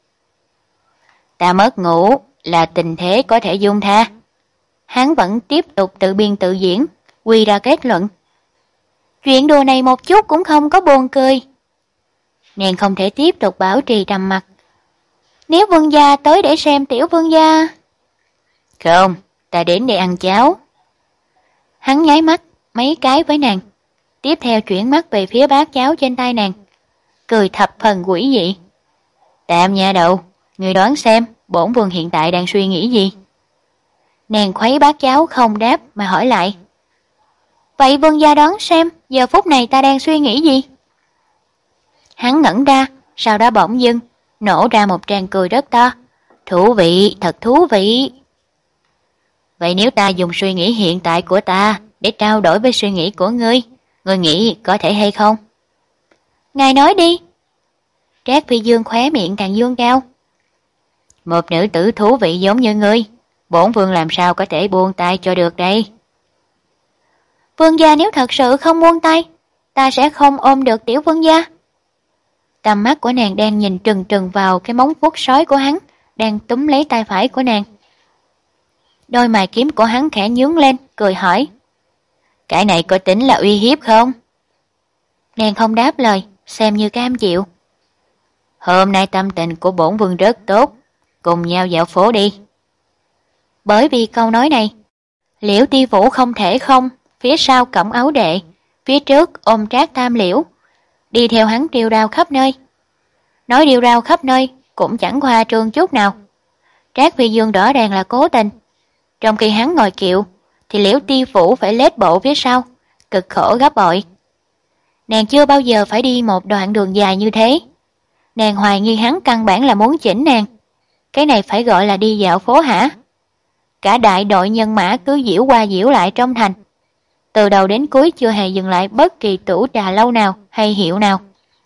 Ta mất ngủ là tình thế có thể dung tha. Hắn vẫn tiếp tục tự biên tự diễn, quy ra kết luận. Chuyện đùa này một chút cũng không có buồn cười. Nàng không thể tiếp tục bảo trì trầm mặc. Nếu Vương gia tới để xem tiểu Vương gia... Không, ta đến để ăn cháo. Hắn nháy mắt mấy cái với nàng, tiếp theo chuyển mắt về phía bát cháo trên tay nàng, cười thập phần quỷ dị. Tạm nha đầu, người đoán xem bổn vương hiện tại đang suy nghĩ gì? Nàng khuấy bát cháo không đáp mà hỏi lại. Vậy Vương gia đoán xem giờ phút này ta đang suy nghĩ gì? Hắn ngẩn ra, sau đó bỗng dưng nổ ra một tràng cười rất to. Thú vị, thật thú vị. Vậy nếu ta dùng suy nghĩ hiện tại của ta để trao đổi với suy nghĩ của ngươi, ngươi nghĩ có thể hay không? Ngài nói đi. Trác Phi Dương khóe miệng càng dương cao. Một nữ tử thú vị giống như ngươi, bổn vương làm sao có thể buông tay cho được đây? Vương gia nếu thật sự không buông tay, ta sẽ không ôm được tiểu vương gia. Tầm mắt của nàng đang nhìn trừng trừng vào cái móng vuốt sói của hắn, đang túm lấy tay phải của nàng. Đôi mày kiếm của hắn khẽ nhướng lên, cười hỏi. Cái này có tính là uy hiếp không? Nàng không đáp lời, xem như cam chịu. Hôm nay tâm tình của bổn vương rất tốt, cùng nhau dạo phố đi. Bởi vì câu nói này, Liễu Ti Vũ không thể không, phía sau cổng áo đệ, phía trước ôm Trác Tam Liễu, đi theo hắn điêu rao khắp nơi. Nói điêu rao khắp nơi cũng chẳng khoa trương chút nào. Trác Phi Dương rõ ràng là cố tình. Trong khi hắn ngồi kiệu, thì Liễu Ti Vũ phải lết bộ phía sau, cực khổ gấp bội. Nàng chưa bao giờ phải đi một đoạn đường dài như thế. Nàng hoài nghi hắn căn bản là muốn chỉnh nàng. Cái này phải gọi là đi dạo phố hả? Cả đại đội nhân mã cứ diễu qua diễu lại trong thành. Từ đầu đến cuối chưa hề dừng lại bất kỳ tủ trà lâu nào hay hiệu nào.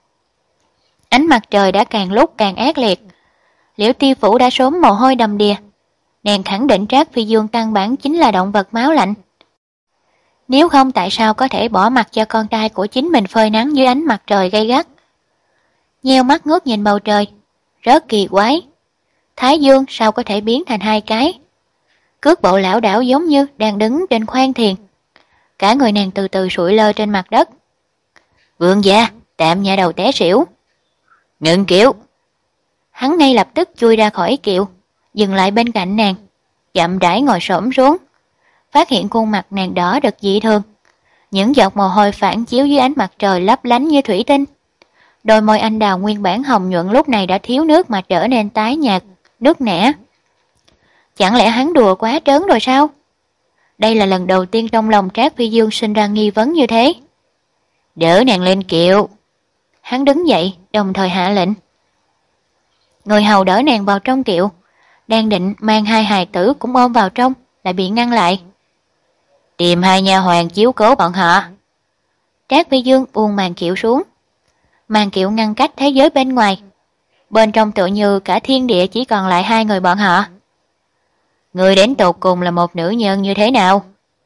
Ánh mặt trời đã càng lúc càng ác liệt. Liễu Ti Vũ đã sớm mồ hôi đầm đìa. Nàng khẳng định Trác Phi Dương căn bản chính là động vật máu lạnh. Nếu không tại sao có thể bỏ mặc cho con trai của chính mình phơi nắng dưới ánh mặt trời gay gắt. Nheo mắt ngước nhìn bầu trời, rất kỳ quái. Thái Dương sao có thể biến thành hai cái? Cước bộ lảo đảo giống như đang đứng trên khoang thuyền. Cả người nàng từ từ sụi lơ trên mặt đất. Vương gia, tạm nhà đầu té xỉu. Ngừng kiệu. Hắn ngay lập tức chui ra khỏi kiệu, dừng lại bên cạnh nàng, chậm rãi ngồi xổm xuống, phát hiện khuôn mặt nàng đỏ đực dị thường. Những giọt mồ hôi phản chiếu dưới ánh mặt trời lấp lánh như thủy tinh. Đôi môi anh đào nguyên bản hồng nhuận lúc này đã thiếu nước mà trở nên tái nhạt, nước nẻ. Chẳng lẽ hắn đùa quá trớn rồi sao? Đây là lần đầu tiên trong lòng Trác Phi Dương sinh ra nghi vấn như thế. Đỡ nàng lên kiệu. Hắn đứng dậy, đồng thời hạ lệnh. Người hầu đỡ nàng vào trong kiệu, đang định mang hai hài tử cũng ôm vào trong, lại bị ngăn lại. Tìm hai nha hoàn chiếu cố bọn họ. Trác Phi Dương buông màn kiệu xuống. Màn kiệu ngăn cách thế giới bên ngoài. Bên trong tựa như cả thiên địa chỉ còn lại hai người bọn họ. Người đến tột cùng là một nữ nhân như thế nào?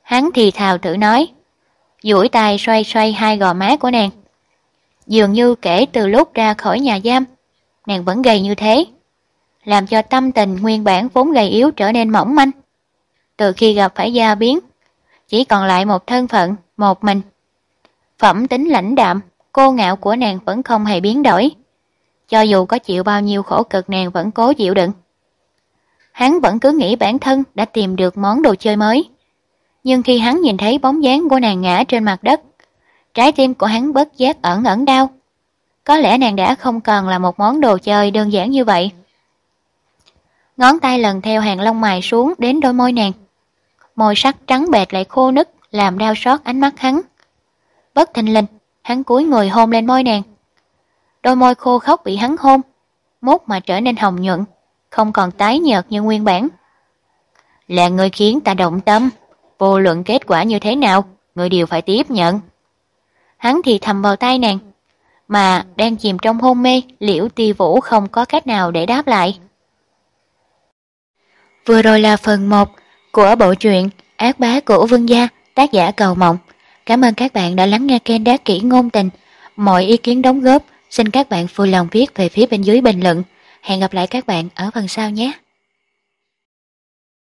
Hắn thì thào tự nói, duỗi tay xoay xoay hai gò má của nàng. Dường như kể từ lúc ra khỏi nhà giam, nàng vẫn gầy như thế, làm cho tâm tình nguyên bản vốn gầy yếu trở nên mỏng manh. Từ khi gặp phải Gia Biến, chỉ còn lại một thân phận, một mình. Phẩm tính lãnh đạm, cô ngạo của nàng vẫn không hề biến đổi. Cho dù có chịu bao nhiêu khổ cực nàng vẫn cố chịu đựng. Hắn vẫn cứ nghĩ bản thân đã tìm được món đồ chơi mới. Nhưng khi hắn nhìn thấy bóng dáng của nàng ngã trên mặt đất, trái tim của hắn bất giác ẩn ẩn đau. Có lẽ nàng đã không còn là một món đồ chơi đơn giản như vậy. Ngón tay lần theo hàng lông mày xuống đến đôi môi nàng. Môi sắc trắng bệch lại khô nứt làm đau xót ánh mắt hắn. Bất thình lình, hắn cúi người hôn lên môi nàng. Đôi môi khô khốc bị hắn hôn, mốt mà trở nên hồng nhuận, không còn tái nhợt như nguyên bản. Là người khiến ta động tâm, vô luận kết quả như thế nào, người đều phải tiếp nhận. Hắn thì thầm vào tai nàng, mà đang chìm trong hôn mê, Liễu Ti Vũ không có cách nào để đáp lại. Vừa rồi là phần một của bộ truyện Ác Bá của Vương Gia, tác giả Cầu Mộng. Cảm ơn các bạn đã lắng nghe kênh Đá Kỹ Ngôn Tình. Mọi ý kiến đóng góp xin các bạn vui lòng viết về phía bên dưới bình luận. Hẹn gặp lại các bạn ở phần sau nhé.